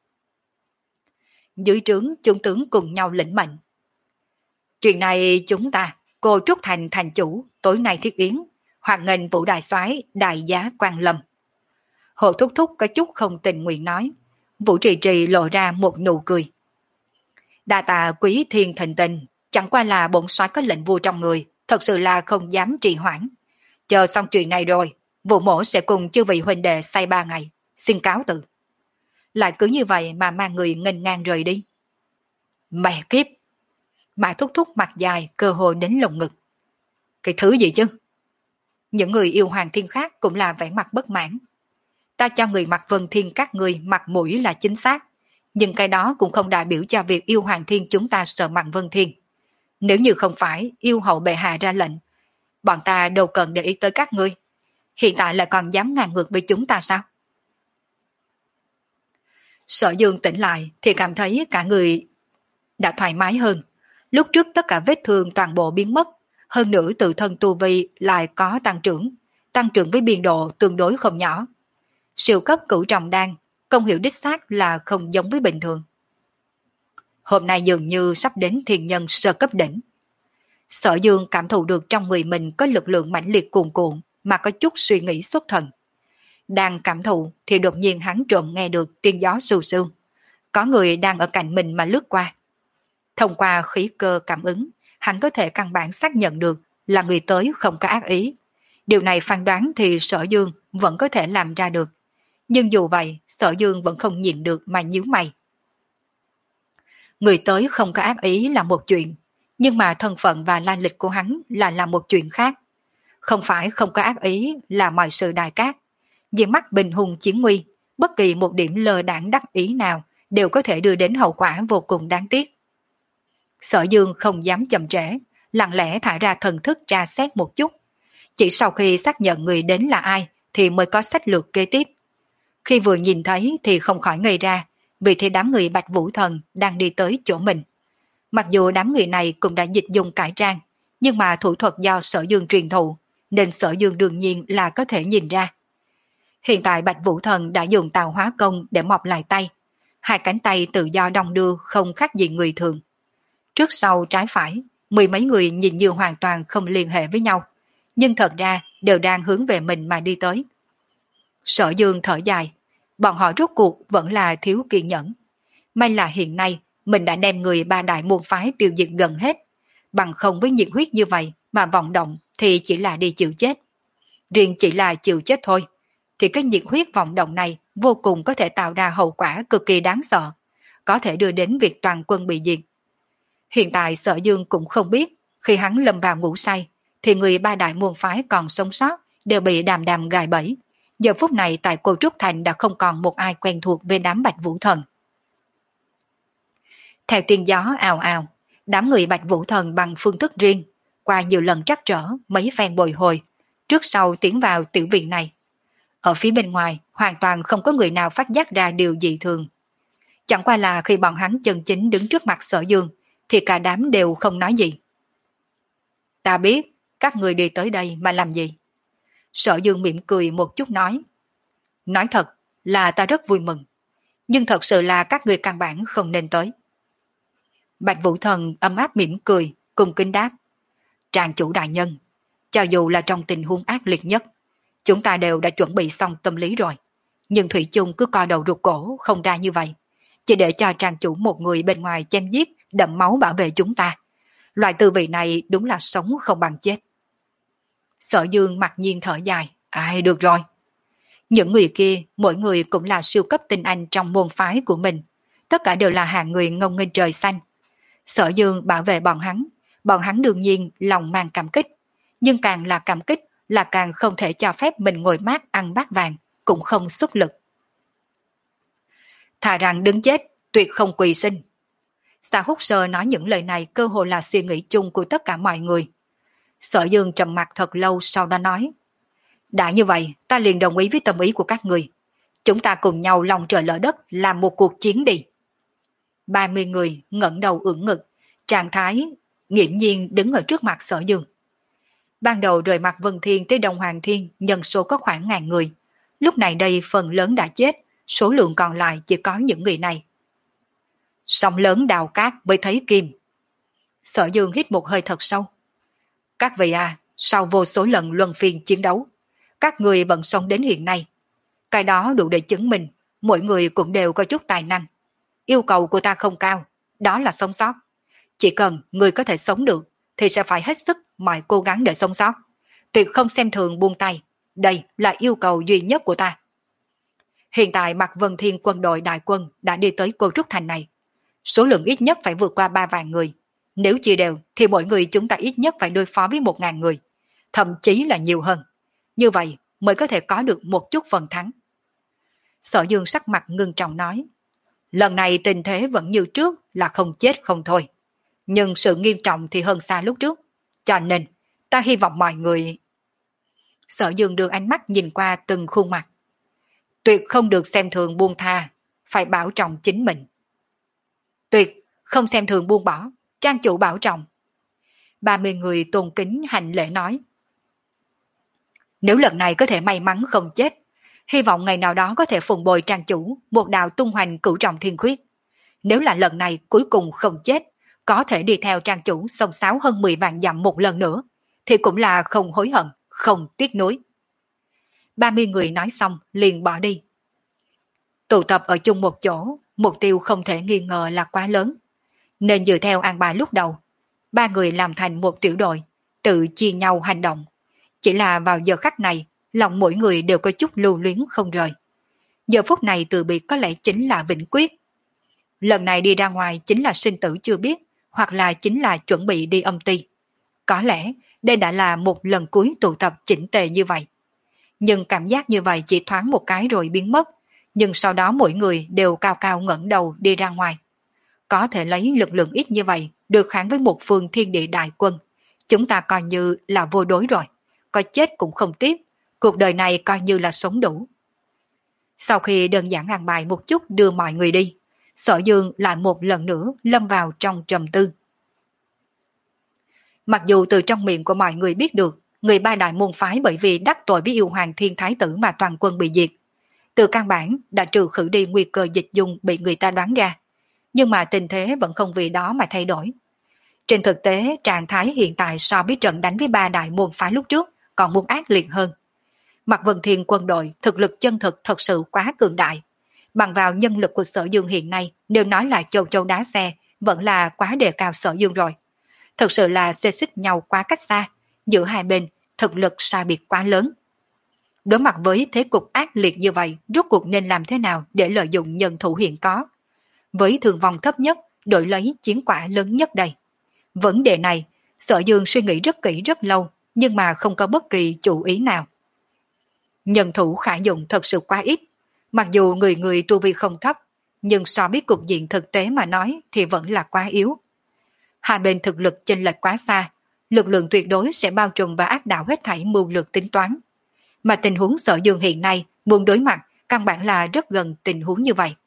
Dưới trướng chúng tướng cùng nhau lĩnh mệnh. Chuyện này chúng ta, cô Trúc Thành thành chủ, tối nay thiết yến, hoan nghênh Vũ đại soái đại giá Quan Lâm. Hồ Thúc Thúc có chút không tình nguyện nói. Vũ Trì Trì lộ ra một nụ cười. Đa tạ quý thiên thịnh tình, chẳng qua là bổn soái có lệnh vua trong người, thật sự là không dám trì hoãn. Chờ xong chuyện này rồi, Vũ mổ sẽ cùng chư vị huynh đệ say ba ngày, xin cáo từ. Lại cứ như vậy mà mang người nghênh ngang rời đi. Mẹ kiếp! Mã Thúc Thúc mặt dài, cơ hồ đến lồng ngực. Cái thứ gì chứ? Những người yêu Hoàng Thiên khác cũng là vẻ mặt bất mãn. Ta cho người mặc Vân Thiên các người mặt mũi là chính xác, nhưng cái đó cũng không đại biểu cho việc yêu Hoàng Thiên chúng ta sợ mặn Vân Thiên. Nếu như không phải yêu hậu bệ hạ ra lệnh, bọn ta đâu cần để ý tới các ngươi. Hiện tại lại còn dám ngang ngược với chúng ta sao? Sở Dương tỉnh lại thì cảm thấy cả người đã thoải mái hơn. Lúc trước tất cả vết thương toàn bộ biến mất, hơn nữa tự thân tu vi lại có tăng trưởng, tăng trưởng với biên độ tương đối không nhỏ. Siêu cấp cửu trọng đan, công hiệu đích xác là không giống với bình thường. Hôm nay dường như sắp đến thiên nhân sơ cấp đỉnh. Sở Dương cảm thụ được trong người mình có lực lượng mãnh liệt cuồn cuộn mà có chút suy nghĩ xuất thần. Đang cảm thụ thì đột nhiên hắn trộm nghe được tiếng gió sù sương. Có người đang ở cạnh mình mà lướt qua. Thông qua khí cơ cảm ứng, hắn có thể căn bản xác nhận được là người tới không có ác ý. Điều này phán đoán thì Sở Dương vẫn có thể làm ra được. Nhưng dù vậy, Sở Dương vẫn không nhìn được mà nhíu mày. Người tới không có ác ý là một chuyện, nhưng mà thân phận và lai lịch của hắn là là một chuyện khác. Không phải không có ác ý là mọi sự đại cát. Diện mắt bình hùng chiến nguy, bất kỳ một điểm lơ đãng đắc ý nào đều có thể đưa đến hậu quả vô cùng đáng tiếc. Sở Dương không dám chậm trễ, lặng lẽ thả ra thần thức tra xét một chút. Chỉ sau khi xác nhận người đến là ai thì mới có sách lược kế tiếp. Khi vừa nhìn thấy thì không khỏi ngây ra, vì thế đám người Bạch Vũ Thần đang đi tới chỗ mình. Mặc dù đám người này cũng đã dịch dùng cải trang, nhưng mà thủ thuật do Sở Dương truyền thụ, nên Sở Dương đương nhiên là có thể nhìn ra. Hiện tại Bạch Vũ Thần đã dùng tào hóa công để mọc lại tay. Hai cánh tay tự do đong đưa không khác gì người thường. Trước sau trái phải, mười mấy người nhìn như hoàn toàn không liên hệ với nhau, nhưng thật ra đều đang hướng về mình mà đi tới. Sở Dương thở dài, bọn họ rốt cuộc vẫn là thiếu kiên nhẫn. May là hiện nay mình đã đem người ba đại môn phái tiêu diệt gần hết, bằng không với nhiệt huyết như vậy mà vọng động thì chỉ là đi chịu chết. Riêng chỉ là chịu chết thôi, thì cái nhiệt huyết vọng động này vô cùng có thể tạo ra hậu quả cực kỳ đáng sợ, có thể đưa đến việc toàn quân bị diệt. Hiện tại Sở Dương cũng không biết, khi hắn lâm vào ngủ say, thì người ba đại môn phái còn sống sót đều bị đàm đàm gài bẫy. Giờ phút này tại Cô Trúc Thành đã không còn một ai quen thuộc với đám Bạch Vũ Thần. Theo tiếng gió ào ào, đám người Bạch Vũ Thần bằng phương thức riêng, qua nhiều lần trắc trở, mấy phen bồi hồi, trước sau tiến vào tiểu viện này. Ở phía bên ngoài, hoàn toàn không có người nào phát giác ra điều dị thường. Chẳng qua là khi bọn hắn chân chính đứng trước mặt Sở Dương, thì cả đám đều không nói gì. Ta biết, các người đi tới đây mà làm gì? Sở Dương mỉm cười một chút nói. Nói thật là ta rất vui mừng, nhưng thật sự là các người căn bản không nên tới. Bạch Vũ Thần ấm áp mỉm cười, cùng kính đáp. Tràng chủ đại nhân, cho dù là trong tình huống ác liệt nhất, chúng ta đều đã chuẩn bị xong tâm lý rồi. Nhưng Thủy chung cứ co đầu rụt cổ không ra như vậy, chỉ để cho tràng chủ một người bên ngoài chém giết, đẫm máu bảo vệ chúng ta. Loại tư vị này đúng là sống không bằng chết. Sở Dương mặc nhiên thở dài. Ai được rồi. Những người kia, mỗi người cũng là siêu cấp tinh anh trong môn phái của mình. Tất cả đều là hạng người ngông nghênh trời xanh. Sở Dương bảo vệ bọn hắn. Bọn hắn đương nhiên lòng mang cảm kích. Nhưng càng là cảm kích là càng không thể cho phép mình ngồi mát ăn bát vàng, cũng không xuất lực. Thà rằng đứng chết, tuyệt không quỳ sinh. Sa Húc Sơ nói những lời này cơ hồ là suy nghĩ chung của tất cả mọi người. Sở Dương trầm mặt thật lâu sau đó nói. Đã như vậy, ta liền đồng ý với tâm ý của các người. Chúng ta cùng nhau lòng trời lỡ đất làm một cuộc chiến đi. ba mươi người ngẩng đầu ưỡn ngực, trạng thái nghiễm nhiên đứng ở trước mặt Sở Dương. Ban đầu rời mặt Vân Thiên tới Đông Hoàng Thiên nhân số có khoảng ngàn người. Lúc này đây phần lớn đã chết, số lượng còn lại chỉ có những người này. Sóng lớn đào cát mới thấy kim. Sở Dương hít một hơi thật sâu. Các vị à, sau vô số lần luân phiên chiến đấu, các người vẫn sống đến hiện nay. Cái đó đủ để chứng minh mỗi người cũng đều có chút tài năng. Yêu cầu của ta không cao, đó là sống sót. Chỉ cần người có thể sống được thì sẽ phải hết sức mọi cố gắng để sống sót. Tuyệt không xem thường buông tay. Đây là yêu cầu duy nhất của ta. Hiện tại Mạc Vân Thiên quân đội đại quân đã đi tới Cô Trúc Thành này. Số lượng ít nhất phải vượt qua ba vạn người. Nếu chia đều thì mỗi người chúng ta ít nhất phải đối phó với một ngàn người. Thậm chí là nhiều hơn. Như vậy mới có thể có được một chút phần thắng. Sở Dương sắc mặt ngưng trọng nói, lần này tình thế vẫn như trước là không chết không thôi. Nhưng sự nghiêm trọng thì hơn xa lúc trước. Cho nên, ta hy vọng mọi người... Sở Dương đưa ánh mắt nhìn qua từng khuôn mặt. Tuyệt không được xem thường buông tha, phải bảo trọng chính mình. Tuyệt không xem thường buông bỏ, trang chủ bảo trọng. Ba mươi người tôn kính hành lễ nói. Nếu lần này có thể may mắn không chết, hy vọng ngày nào đó có thể phụng bồi trang chủ một đạo tung hoành cửu trọng thiên khuyết. Nếu là lần này cuối cùng không chết, có thể đi theo trang chủ sông sáo hơn mười vạn dặm một lần nữa, thì cũng là không hối hận, không tiếc nuối. Ba mươi người nói xong liền bỏ đi. Tụ tập ở chung một chỗ, mục tiêu không thể nghi ngờ là quá lớn. Nên dựa theo an bài lúc đầu, ba người làm thành một tiểu đội, tự chia nhau hành động. Chỉ là vào giờ khắc này, lòng mỗi người đều có chút lưu luyến không rời. Giờ phút này từ biệt có lẽ chính là vĩnh quyết. Lần này đi ra ngoài chính là sinh tử chưa biết, hoặc là chính là chuẩn bị đi âm ty. Có lẽ đây đã là một lần cuối tụ tập chỉnh tề như vậy. Nhưng cảm giác như vậy chỉ thoáng một cái rồi biến mất, nhưng sau đó mỗi người đều cao cao ngẩng đầu đi ra ngoài. Có thể lấy lực lượng ít như vậy được kháng với một phương thiên địa đại quân. Chúng ta coi như là vô đối rồi, có chết cũng không tiếc, cuộc đời này coi như là sống đủ. Sau khi đơn giản an bài một chút đưa mọi người đi, Sở Dương lại một lần nữa lâm vào trong trầm tư. Mặc dù từ trong miệng của mọi người biết được, người ba đại môn phái bởi vì đắc tội với yêu hoàng thiên thái tử mà toàn quân bị diệt. Từ căn bản đã trừ khử đi nguy cơ dịch dung bị người ta đoán ra. Nhưng mà tình thế vẫn không vì đó mà thay đổi. Trên thực tế, trạng thái hiện tại so với trận đánh với ba đại môn phái lúc trước còn muốn ác liệt hơn. Mặt Vân Thiên quân đội thực lực chân thực thật sự quá cường đại. Bằng vào nhân lực của Sở Dương hiện nay, nếu nói là châu châu đá xe, vẫn là quá đề cao Sở Dương rồi. Thật sự là xê xích nhau quá cách xa, giữa hai bên thực lực sai biệt quá lớn. Đối mặt với thế cục ác liệt như vậy, rốt cuộc nên làm thế nào để lợi dụng nhân thủ hiện có? Với thương vong thấp nhất, đổi lấy chiến quả lớn nhất đây. Vấn đề này, Sở Dương suy nghĩ rất kỹ rất lâu, nhưng mà không có bất kỳ chủ ý nào. Nhân thủ khả dụng thật sự quá ít. Mặc dù người người tu vi không thấp, nhưng so với cục diện thực tế mà nói thì vẫn là quá yếu. Hai bên thực lực chênh lệch quá xa, lực lượng tuyệt đối sẽ bao trùm và áp đảo hết thảy mưu lược tính toán. Mà tình huống Sở Dương hiện nay muốn đối mặt căn bản là rất gần tình huống như vậy.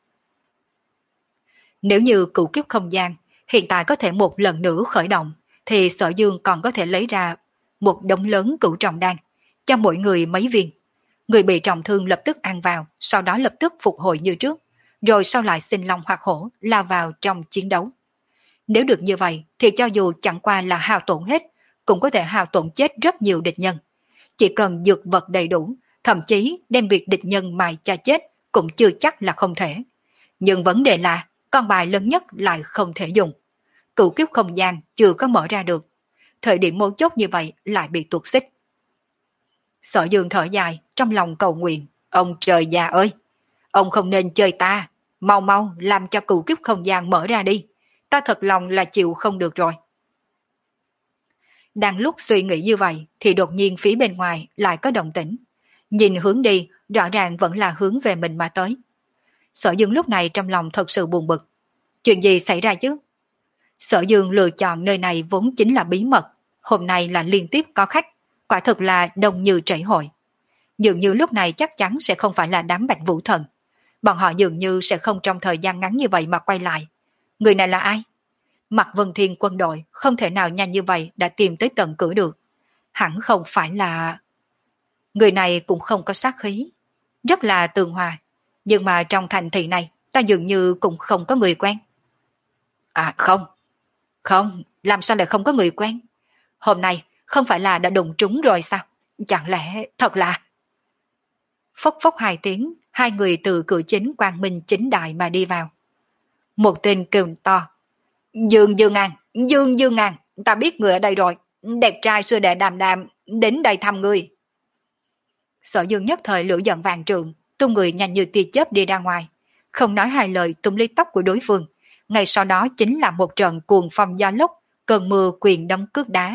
Nếu như cửu kiếp không gian hiện tại có thể một lần nữa khởi động, thì Sở Dương còn có thể lấy ra một đống lớn cửu trọng đan, cho mỗi người mấy viên. Người bị trọng thương lập tức ăn vào, sau đó lập tức phục hồi như trước, rồi sau lại sinh long hoặc hổ lao vào trong chiến đấu. Nếu được như vậy thì cho dù chẳng qua là hao tổn hết, cũng có thể hao tổn chết rất nhiều địch nhân. Chỉ cần dược vật đầy đủ, thậm chí đem việc địch nhân mài cha chết cũng chưa chắc là không thể. Nhưng vấn đề là con bài lớn nhất lại không thể dùng. Cửu kiếp không gian chưa có mở ra được. Thời điểm mấu chốt như vậy lại bị tuột xích. Sở Dương thở dài, trong lòng cầu nguyện. Ông trời già ơi! Ông không nên chơi ta. Mau mau làm cho cửu kiếp không gian mở ra đi. Ta thật lòng là chịu không được rồi. Đang lúc suy nghĩ như vậy thì đột nhiên phía bên ngoài lại có động tĩnh. Nhìn hướng đi rõ ràng vẫn là hướng về mình mà tới. Sở Dương lúc này trong lòng thật sự buồn bực. Chuyện gì xảy ra chứ? Sở Dương lựa chọn nơi này vốn chính là bí mật. Hôm nay là liên tiếp có khách. Quả thực là đông như trảy hội. Dường như lúc này chắc chắn sẽ không phải là đám Bạch Vũ Thần. Bọn họ dường như sẽ không trong thời gian ngắn như vậy mà quay lại. Người này là ai? Mặt Vân Thiên quân đội không thể nào nhanh như vậy đã tìm tới tận cửa được. Hẳn không phải là... Người này cũng không có sát khí. Rất là tường hòa. Nhưng mà trong thành thị này ta dường như cũng không có người quen. À không. Không, làm sao lại không có người quen? Hôm nay không phải là đã đụng trúng rồi sao? Chẳng lẽ thật là... Phốc phốc hai tiếng, hai người từ cửa chính quang minh chính đại mà đi vào. Một tên kêu to. Dương Dương An, Dương Dương An, ta biết người ở đây rồi. Đẹp trai xưa đệ đàm đàm, đến đây thăm người. Sở Dương nhất thời lửa giận vàng trượng, tung người nhanh như tia chớp đi ra ngoài. Không nói hai lời tung lấy tóc của đối phương. Ngay sau đó chính là một trận cuồng phong gió lốc, cơn mưa quyền đấm cước đá.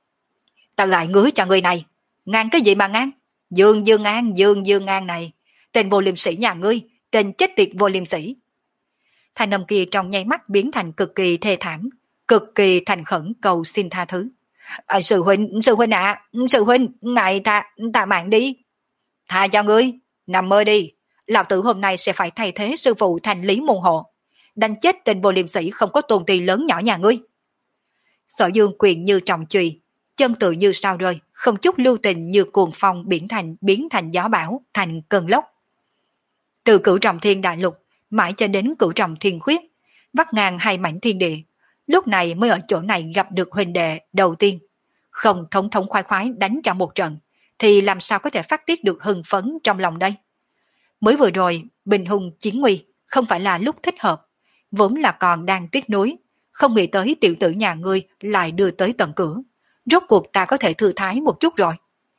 Ta lại ngứa cho người này. Ngang cái gì mà ngang? Dương Dương An, Dương Dương An này. tên vô liêm sĩ nhà ngươi, tên chết tiệt vô liêm sĩ. Thanh âm kia trong nháy mắt biến thành cực kỳ thê thảm, cực kỳ thành khẩn cầu xin tha thứ. À, sư huynh, sư huynh ạ, à, sư huynh, ngài tha, tha mạng đi. Tha cho ngươi, nằm mơ đi. Lão tử hôm nay sẽ phải thay thế sư phụ thành Lý Môn Hộ, đánh chết tên vô liêm sĩ không có tôn ti lớn nhỏ nhà ngươi. Sở Dương quyền như trọng chùy, chân tự như sao rơi, không chút lưu tình như cuồng phong biển thành biến thành gió bão, thành cơn lốc. Từ cửu trọng thiên đại lục mãi cho đến cửu trọng thiên khuyết, vắt ngang hai mảnh thiên địa, lúc này mới ở chỗ này gặp được huynh đệ đầu tiên. Không thống thống khoái khoái đánh cho một trận, thì làm sao có thể phát tiết được hưng phấn trong lòng đây? Mới vừa rồi, bình hùng chiến nguy, không phải là lúc thích hợp, vốn là còn đang tiếc nuối, không nghĩ tới tiểu tử nhà ngươi lại đưa tới tận cửa. Rốt cuộc ta có thể thư thái một chút rồi.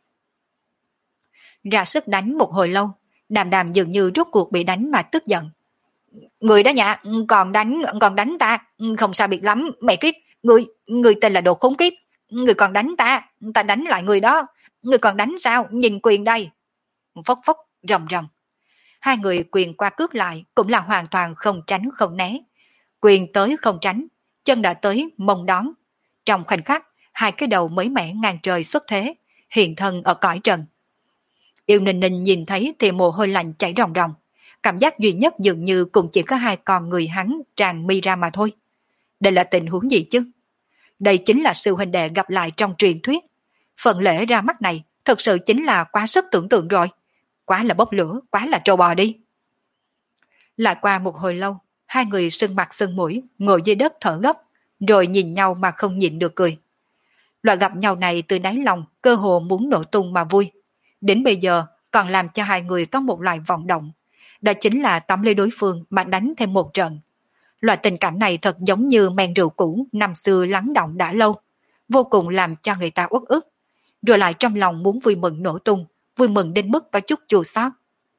Ra sức đánh một hồi lâu, Đàm Đàm dường như rốt cuộc bị đánh mà tức giận. Người đó nhạ, còn đánh, còn đánh ta, không sao biệt lắm, mẹ kiếp, người, người tên là đồ khốn kiếp, người còn đánh ta, ta đánh lại người đó, người còn đánh sao, nhìn quyền đây. Phốc phốc, rầm rầm. Hai người quyền qua cước lại cũng là hoàn toàn không tránh không né. Quyền tới không tránh, chân đã tới mông đón. Trong khoảnh khắc, hai cái đầu mới mẻ ngang trời xuất thế, hiện thân ở cõi trần. Yêu Ninh Ninh nhìn thấy thì mồ hôi lạnh chảy ròng ròng. Cảm giác duy nhất dường như cũng chỉ có hai con người hắn tràn mi ra mà thôi. Đây là tình huống gì chứ? Đây chính là sư huynh đệ gặp lại trong truyền thuyết. Phần lễ ra mắt này thật sự chính là quá sức tưởng tượng rồi. Quá là bốc lửa, quá là trâu bò đi. Lại qua một hồi lâu, hai người sưng mặt sưng mũi, ngồi dưới đất thở gấp, rồi nhìn nhau mà không nhịn được cười. Loại gặp nhau này từ đáy lòng cơ hồ muốn nổ tung mà vui. Đến bây giờ còn làm cho hai người có một loại vọng động. Đó chính là tóm lấy đối phương mà đánh thêm một trận. Loại tình cảm này thật giống như men rượu cũ năm xưa lắng động đã lâu, vô cùng làm cho người ta uất ức, rồi lại trong lòng muốn vui mừng nổ tung, vui mừng đến mức có chút chua xót.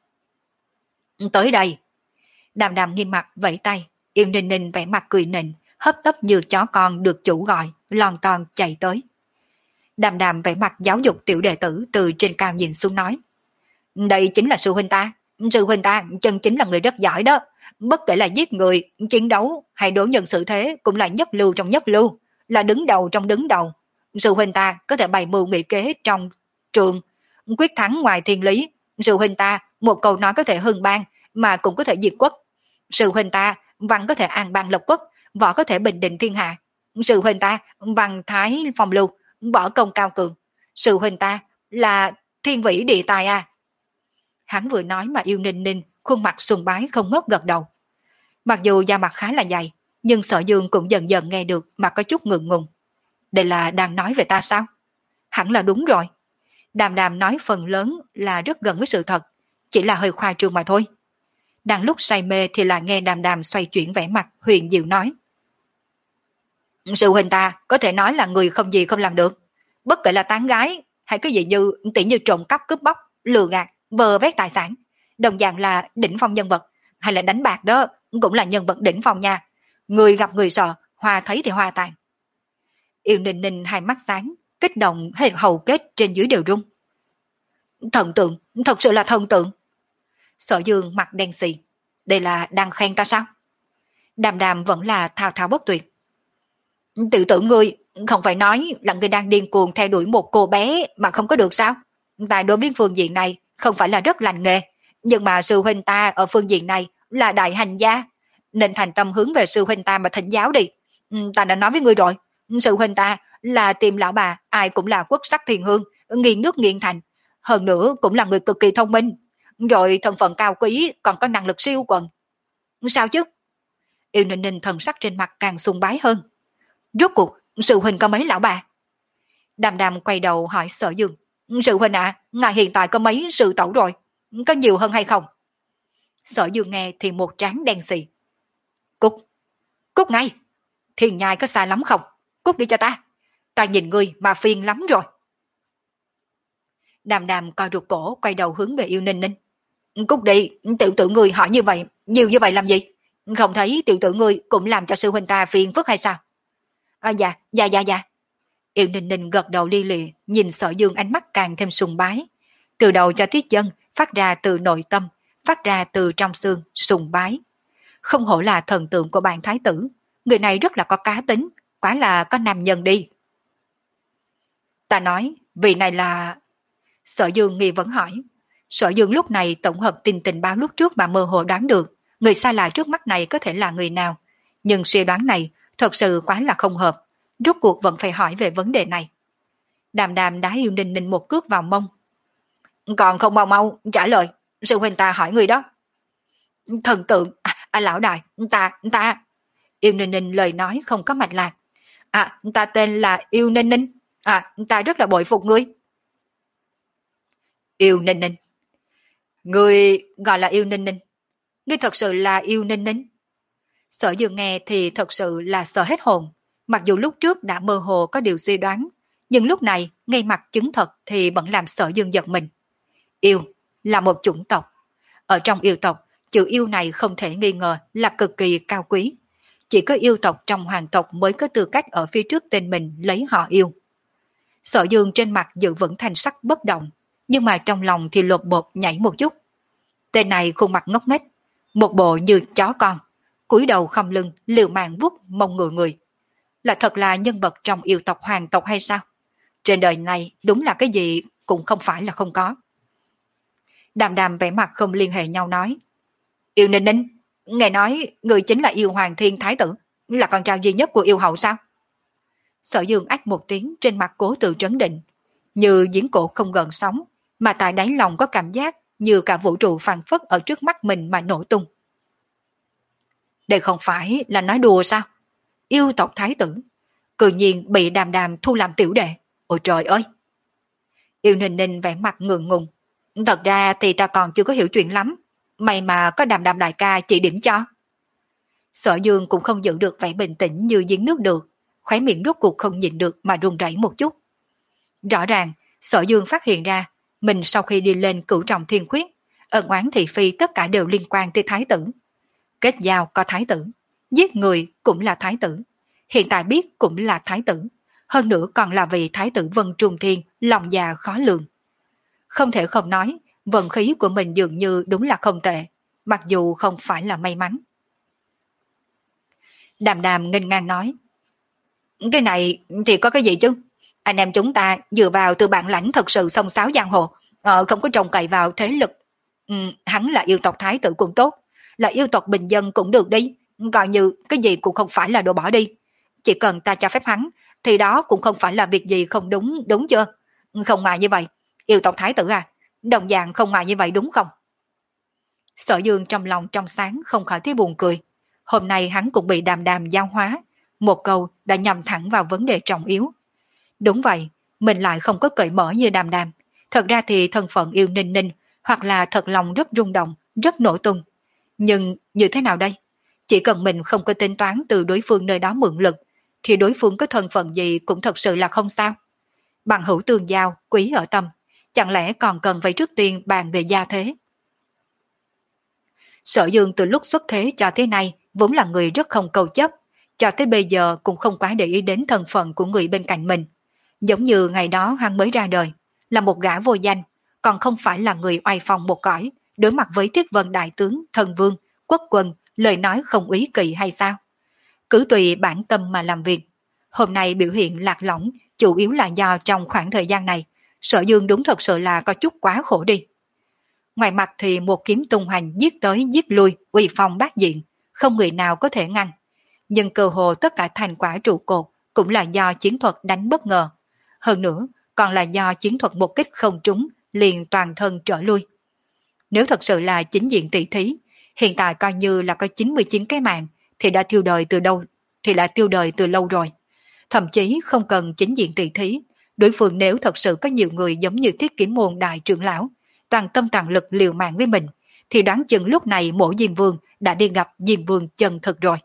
Tới đây. Đàm Đàm nghiêm mặt vẫy tay, Yên Ninh Ninh vẻ mặt cười nịnh, hấp tấp như chó con được chủ gọi, lon ton chạy tới. Đàm Đàm vẻ mặt giáo dục tiểu đệ tử từ trên cao nhìn xuống nói. Đây chính là sư huynh ta. Sư huynh ta chân chính là người rất giỏi đó. Bất kể là giết người, chiến đấu hay đối nhân xử thế cũng là nhất lưu trong nhất lưu, là đứng đầu trong đứng đầu. Sư huynh ta có thể bày mưu nghị kế trong trường, quyết thắng ngoài thiên lý. Sư huynh ta một câu nói có thể hưng bang mà cũng có thể diệt quốc. Sư huynh ta văn có thể an bang lập quốc, võ có thể bình định thiên hạ. Sư huynh ta văn thái phong lưu, võ công cao cường. Sư huynh ta là thiên vĩ địa tài à. Hắn vừa nói mà Yêu Ninh Ninh khuôn mặt sùng bái không ngớt gật đầu. Mặc dù da mặt khá là dày, nhưng Sở Dương cũng dần dần nghe được mà có chút ngượng ngùng. Đây là đang nói về ta sao? Hẳn là đúng rồi. Đàm Đàm nói phần lớn là rất gần với sự thật, chỉ là hơi khoa trương mà thôi. Đang lúc say mê thì là nghe Đàm Đàm xoay chuyển vẻ mặt huyền diệu nói. Sư huynh ta có thể nói là người không gì không làm được. Bất kể là tán gái hay cái gì như tỉ như trộm cắp cướp bóc, lừa gạt, vơ vét tài sản, đồng dạng là đỉnh phong nhân vật, hay là đánh bạc đó cũng là nhân vật đỉnh phong nha. Người gặp người sợ, hoa thấy thì hoa tàn. Yêu Ninh Ninh hai mắt sáng, kích động hết hầu kết trên dưới đều rung. Thần tượng, thật sự là thần tượng. Sở Dương mặt đen xì. Đây là đang khen ta sao? Đàm Đàm vẫn là thao thao bất tuyệt. Tự tưởng ngươi không phải nói là ngươi đang điên cuồng theo đuổi một cô bé mà không có được sao? Tại đối với phương diện này không phải là rất lành nghề, nhưng mà sư huynh ta ở phương diện này là đại hành gia, nên thành tâm hướng về sư huynh ta mà thỉnh giáo đi. Ta đã nói với ngươi rồi, sư huynh ta là tìm lão bà, ai cũng là quốc sắc thiên hương, nghiền nước nghiền thành, hơn nữa cũng là người cực kỳ thông minh, rồi thân phận cao quý, còn có năng lực siêu quần. Sao chứ? Yêu Ninh Ninh thần sắc trên mặt càng sùng bái hơn. Rốt cuộc sư huynh có mấy lão bà? Đàm Đàm quay đầu hỏi Sở Dương. Sư huynh à, ngài hiện tại có mấy sư tẩu rồi? Có nhiều hơn hay không? Sở Dương nghe thì một trán đen xì. Cút, cút ngay. Thiền nhai có xa lắm không? Cút đi cho ta. Ta nhìn ngươi mà phiền lắm rồi. Đàm Đàm coi ruột cổ quay đầu hướng về Yêu Ninh Ninh. Cút đi, tiểu tử ngươi hỏi như vậy, nhiều như vậy làm gì? Không thấy tiểu tử ngươi cũng làm cho sư huynh ta phiền phức hay sao? À, dạ, dạ, dạ, dạ. Yêu Ninh Ninh gật đầu li lịa, nhìn Sở Dương ánh mắt càng thêm sùng bái. Từ đầu cho tiết chân phát ra từ nội tâm, phát ra từ trong xương, sùng bái. Không hổ là thần tượng của bàn thái tử, người này rất là có cá tính, quả là có nam nhân đi. Ta nói, vị này là... Sở Dương nghi vấn hỏi. Sở Dương lúc này tổng hợp tin tình báo lúc trước mà mơ hồ đoán được, người xa lạ trước mắt này có thể là người nào. Nhưng suy đoán này thật sự quá là không hợp, rốt cuộc vẫn phải hỏi về vấn đề này. Đàm Đàm đá Yêu Ninh Ninh một cước vào mông. Còn không mau mau trả lời, sư huynh ta hỏi người đó. Thần tượng, à, à lão đại, ta, ta. Yêu Ninh Ninh lời nói không có mạch lạc. À, ta tên là Yêu Ninh Ninh, à, ta rất là bội phục ngươi. Yêu Ninh Ninh. Ngươi gọi là Yêu Ninh Ninh. Ngươi thật sự là Yêu Ninh Ninh. Sở Dương nghe thì thật sự là sợ hết hồn. Mặc dù lúc trước đã mơ hồ có điều suy đoán, nhưng lúc này ngay mặt chứng thật thì vẫn làm Sở Dương giật mình. Yêu là một chủng tộc. Ở trong yêu tộc, chữ yêu này không thể nghi ngờ là cực kỳ cao quý. Chỉ có yêu tộc trong hoàng tộc mới có tư cách ở phía trước tên mình lấy họ Yêu. Sở Dương trên mặt giữ vững thanh sắc bất động, nhưng mà trong lòng thì lột bột nhảy một chút. Tên này khuôn mặt ngốc nghếch, một bộ như chó con, cúi đầu không lưng, liều mạng vuốt mông ngựa người. Là thật là nhân vật trong yêu tộc hoàng tộc hay sao? Trên đời này đúng là cái gì cũng không phải là không có. Đàm Đàm vẻ mặt không liên hệ nhau nói. Yêu Ninh Ninh, nghe nói người chính là Yêu Hoàng Thiên Thái Tử, là con trai duy nhất của yêu hậu sao? Sở Dương ách một tiếng trên mặt cố tự trấn định, như giếng cổ không gần sóng, mà tại đáy lòng có cảm giác như cả vũ trụ phàn phất ở trước mắt mình mà nổ tung. Đây không phải là nói đùa sao? Yêu tộc Thái Tử, cự nhiên bị Đàm Đàm thu làm tiểu đệ. Ôi trời ơi! Yêu Ninh Ninh vẻ mặt ngượng ngùng. Thật ra thì ta còn chưa có hiểu chuyện lắm. May mà có Đàm Đàm đại ca chỉ điểm cho. Sở Dương cũng không giữ được vẻ bình tĩnh như giếng nước được, khóe miệng rốt cuộc không nhịn được mà run rẩy một chút. Rõ ràng, Sở Dương phát hiện ra, mình sau khi đi lên cửu trọng thiên khuyết, ân oán thị phi tất cả đều liên quan tới Thái Tử. Kết giao có Thái Tử, giết người cũng là Thái Tử, hiện tại biết cũng là Thái Tử, hơn nữa còn là vị Thái Tử Vân Trung Thiên, lòng già khó lường. Không thể không nói, vận khí của mình dường như đúng là không tệ, mặc dù không phải là may mắn. Đàm Đàm nghênh ngang nói, cái này thì có cái gì chứ? Anh em chúng ta dựa vào từ bản lãnh thật sự xông xáo giang hồ, ờ, không có trông cậy vào thế lực. Ừ, hắn là yêu tộc Thái Tử cũng tốt, là yêu tộc bình dân cũng được đi, coi như cái gì cũng không phải là đồ bỏ đi. Chỉ cần ta cho phép hắn, thì đó cũng không phải là việc gì không đúng, đúng chưa? Không ngại như vậy, yêu tộc Thái Tử à, đồng dạng không ngại như vậy đúng không? Sở Dương trong lòng trong sáng không khỏi thấy buồn cười. Hôm nay hắn cũng bị Đàm Đàm giao hóa, một câu đã nhằm thẳng vào vấn đề trọng yếu. Đúng vậy, mình lại không có cởi mở như Đàm Đàm. Thật ra thì thân phận Yêu Ninh Ninh hoặc là thật lòng rất rung động, rất nổi tung. Nhưng như thế nào đây? Chỉ cần mình không có tính toán từ đối phương nơi đó mượn lực, thì đối phương có thân phận gì cũng thật sự là không sao. Bằng hữu tương giao, quý ở tâm, chẳng lẽ còn cần phải trước tiên bàn về gia thế? Sở Dương từ lúc xuất thế cho tới nay vốn là người rất không cầu chấp, cho tới bây giờ cũng không quá để ý đến thân phận của người bên cạnh mình. Giống như ngày đó hắn mới ra đời, là một gã vô danh, còn không phải là người oai phong một cõi, đối mặt với Thiết Vân đại tướng, thần vương, quốc quân, lời nói không ý kỵ hay sao? Cứ tùy bản tâm mà làm việc. Hôm nay biểu hiện lạc lõng, chủ yếu là do trong khoảng thời gian này, Sở Dương đúng thật sự là có chút quá khổ đi. Ngoài mặt thì một kiếm tung hành giết tới giết lui, uy phong bát diện, không người nào có thể ngăn. Nhưng cơ hồ tất cả thành quả trụ cột cũng là do chiến thuật đánh bất ngờ. Hơn nữa, còn là do chiến thuật một kích không trúng, liền toàn thân trở lui. Nếu thật sự là chính diện tỷ thí, hiện tại coi như là có chín mươi chín cái mạng, thì đã tiêu đời từ đâu, thì đã tiêu đời từ lâu rồi. Thậm chí không cần chính diện tỷ thí, đối phương nếu thật sự có nhiều người giống như Thiết Kiếm Môn đại trưởng lão, toàn tâm toàn lực liều mạng với mình, thì đoán chừng lúc này mỗi Diêm Vương đã đi gặp Diêm Vương chân thực rồi.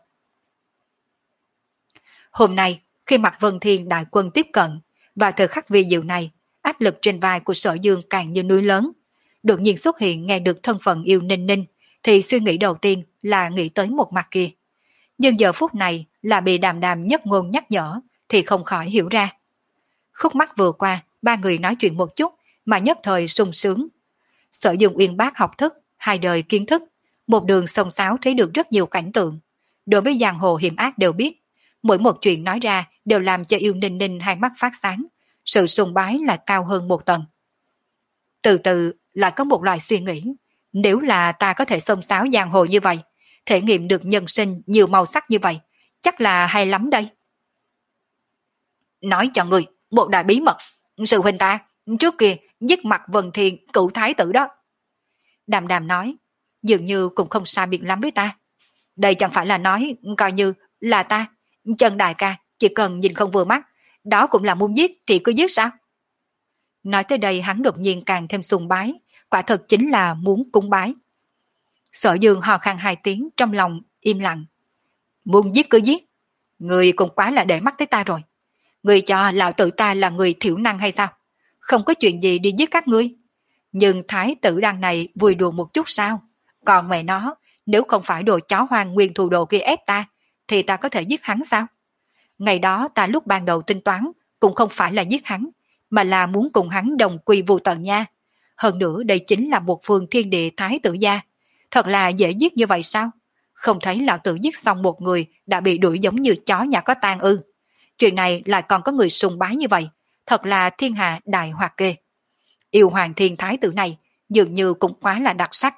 Hôm nay, khi mặt Vân Thiên đại quân tiếp cận, và thời khắc vi diệu này, áp lực trên vai của Sở Dương càng như núi lớn. Đột nhiên xuất hiện nghe được thân phận Yêu Ninh Ninh, thì suy nghĩ đầu tiên là nghĩ tới một mặt kia. Nhưng giờ phút này là bị Đàm Đàm nhất ngôn nhắc nhở, thì không khỏi hiểu ra. Khúc mắc vừa qua, ba người nói chuyện một chút, mà nhất thời sung sướng. Sở Dương uyên bác học thức, hai đời kiến thức, một đường sông sáo thấy được rất nhiều cảnh tượng. Đối với giang hồ hiểm ác đều biết, mỗi một chuyện nói ra đều làm cho Yêu Ninh Ninh hai mắt phát sáng, sự sùng bái là cao hơn một tầng. Từ từ lại có một loại suy nghĩ, nếu là ta có thể xông xáo giang hồ như vậy, thể nghiệm được nhân sinh nhiều màu sắc như vậy, chắc là hay lắm đây. Nói cho người một đại bí mật, sư huynh ta trước kia giết mặt Vân Thiên cựu thái tử đó. Đàm Đàm nói, dường như cũng không sai biệt lắm với ta. Đây chẳng phải là nói coi như là ta, Chân đại ca chỉ cần nhìn không vừa mắt, đó cũng là muốn giết thì cứ giết sao? Nói tới đây hắn đột nhiên càng thêm sùng bái, quả thật chính là muốn cúng bái. Sở Dương hò khan hai tiếng trong lòng im lặng. Muốn giết cứ giết, người cũng quá là để mắt tới ta rồi. Người cho lão tử ta là người thiểu năng hay sao? Không có chuyện gì đi giết các ngươi. Nhưng thái tử đăng này vui đùa một chút sao? Còn mẹ nó, nếu không phải đồ chó hoang nguyên thù đồ kia ép ta, thì ta có thể giết hắn sao? Ngày đó ta lúc ban đầu tính toán cũng không phải là giết hắn, mà là muốn cùng hắn đồng quy vu tận nha. Hơn nữa đây chính là một phương thiên địa thái tử gia. Thật là dễ giết như vậy sao? Không thấy lão tử giết xong một người đã bị đuổi giống như chó nhà có tang ư? Chuyện này lại còn có người sùng bái như vậy, thật là thiên hạ đại hoạt kê. Yêu hoàng thiên thái tử này dường như cũng quá là đặc sắc.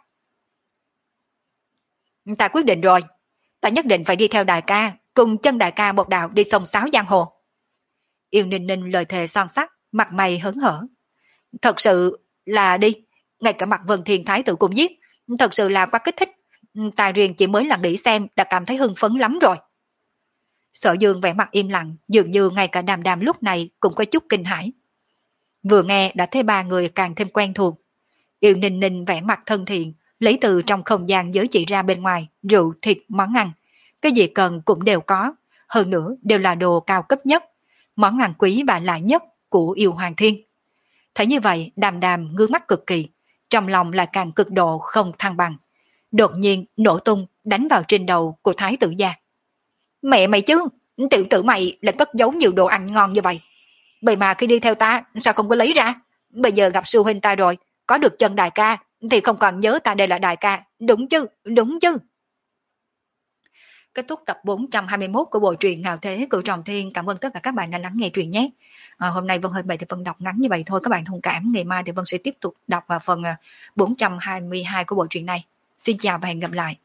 Ta quyết định rồi, ta nhất định phải đi theo đại ca, cùng Chân đại ca một đạo đi sông sáo giang hồ. Yêu Ninh Ninh lời thề son sắt, mặt mày hớn hở. Thật sự là đi, ngay cả mặt Vân Thiên thái tử cũng giết, thật sự là quá kích thích. Ta riêng chỉ mới là nghĩ xem đã cảm thấy hưng phấn lắm rồi. Sở Dương vẻ mặt im lặng, dường như ngay cả Đàm Đàm lúc này cũng có chút kinh hãi. Vừa nghe đã thấy ba người càng thêm quen thuộc. Yêu Ninh Ninh vẻ mặt thân thiện, lấy từ trong không gian giới chỉ ra bên ngoài, rượu, thịt, món ăn. Cái gì cần cũng đều có, hơn nữa đều là đồ cao cấp nhất, món ăn quý và lạ nhất của Yêu Hoàng Thiên. Thấy như vậy, Đàm Đàm ngước mắt cực kỳ, trong lòng là càng cực độ không thăng bằng. Đột nhiên nổ tung đánh vào trên đầu của thái tử gia. Mẹ mày chứ, tiểu tử mày lại cất giấu nhiều đồ ăn ngon như vậy. Vậy mà khi đi theo ta sao không có lấy ra? Bây giờ gặp sư huynh ta rồi, có được Chân đại ca thì không còn nhớ ta đây là đại ca, đúng chứ, đúng chứ. Kết thúc tập bốn trăm hai mươi mốt của bộ truyện Ngạo Thế Cửu Trọng Thiên. Cảm ơn tất cả các bạn đã lắng nghe truyện nhé. À, hôm nay Vân hơi bày thì Vân đọc ngắn như vậy thôi, các bạn thông cảm. Ngày mai thì Vân sẽ tiếp tục đọc vào phần bốn trăm hai mươi hai của bộ truyện này. Xin chào và hẹn gặp lại.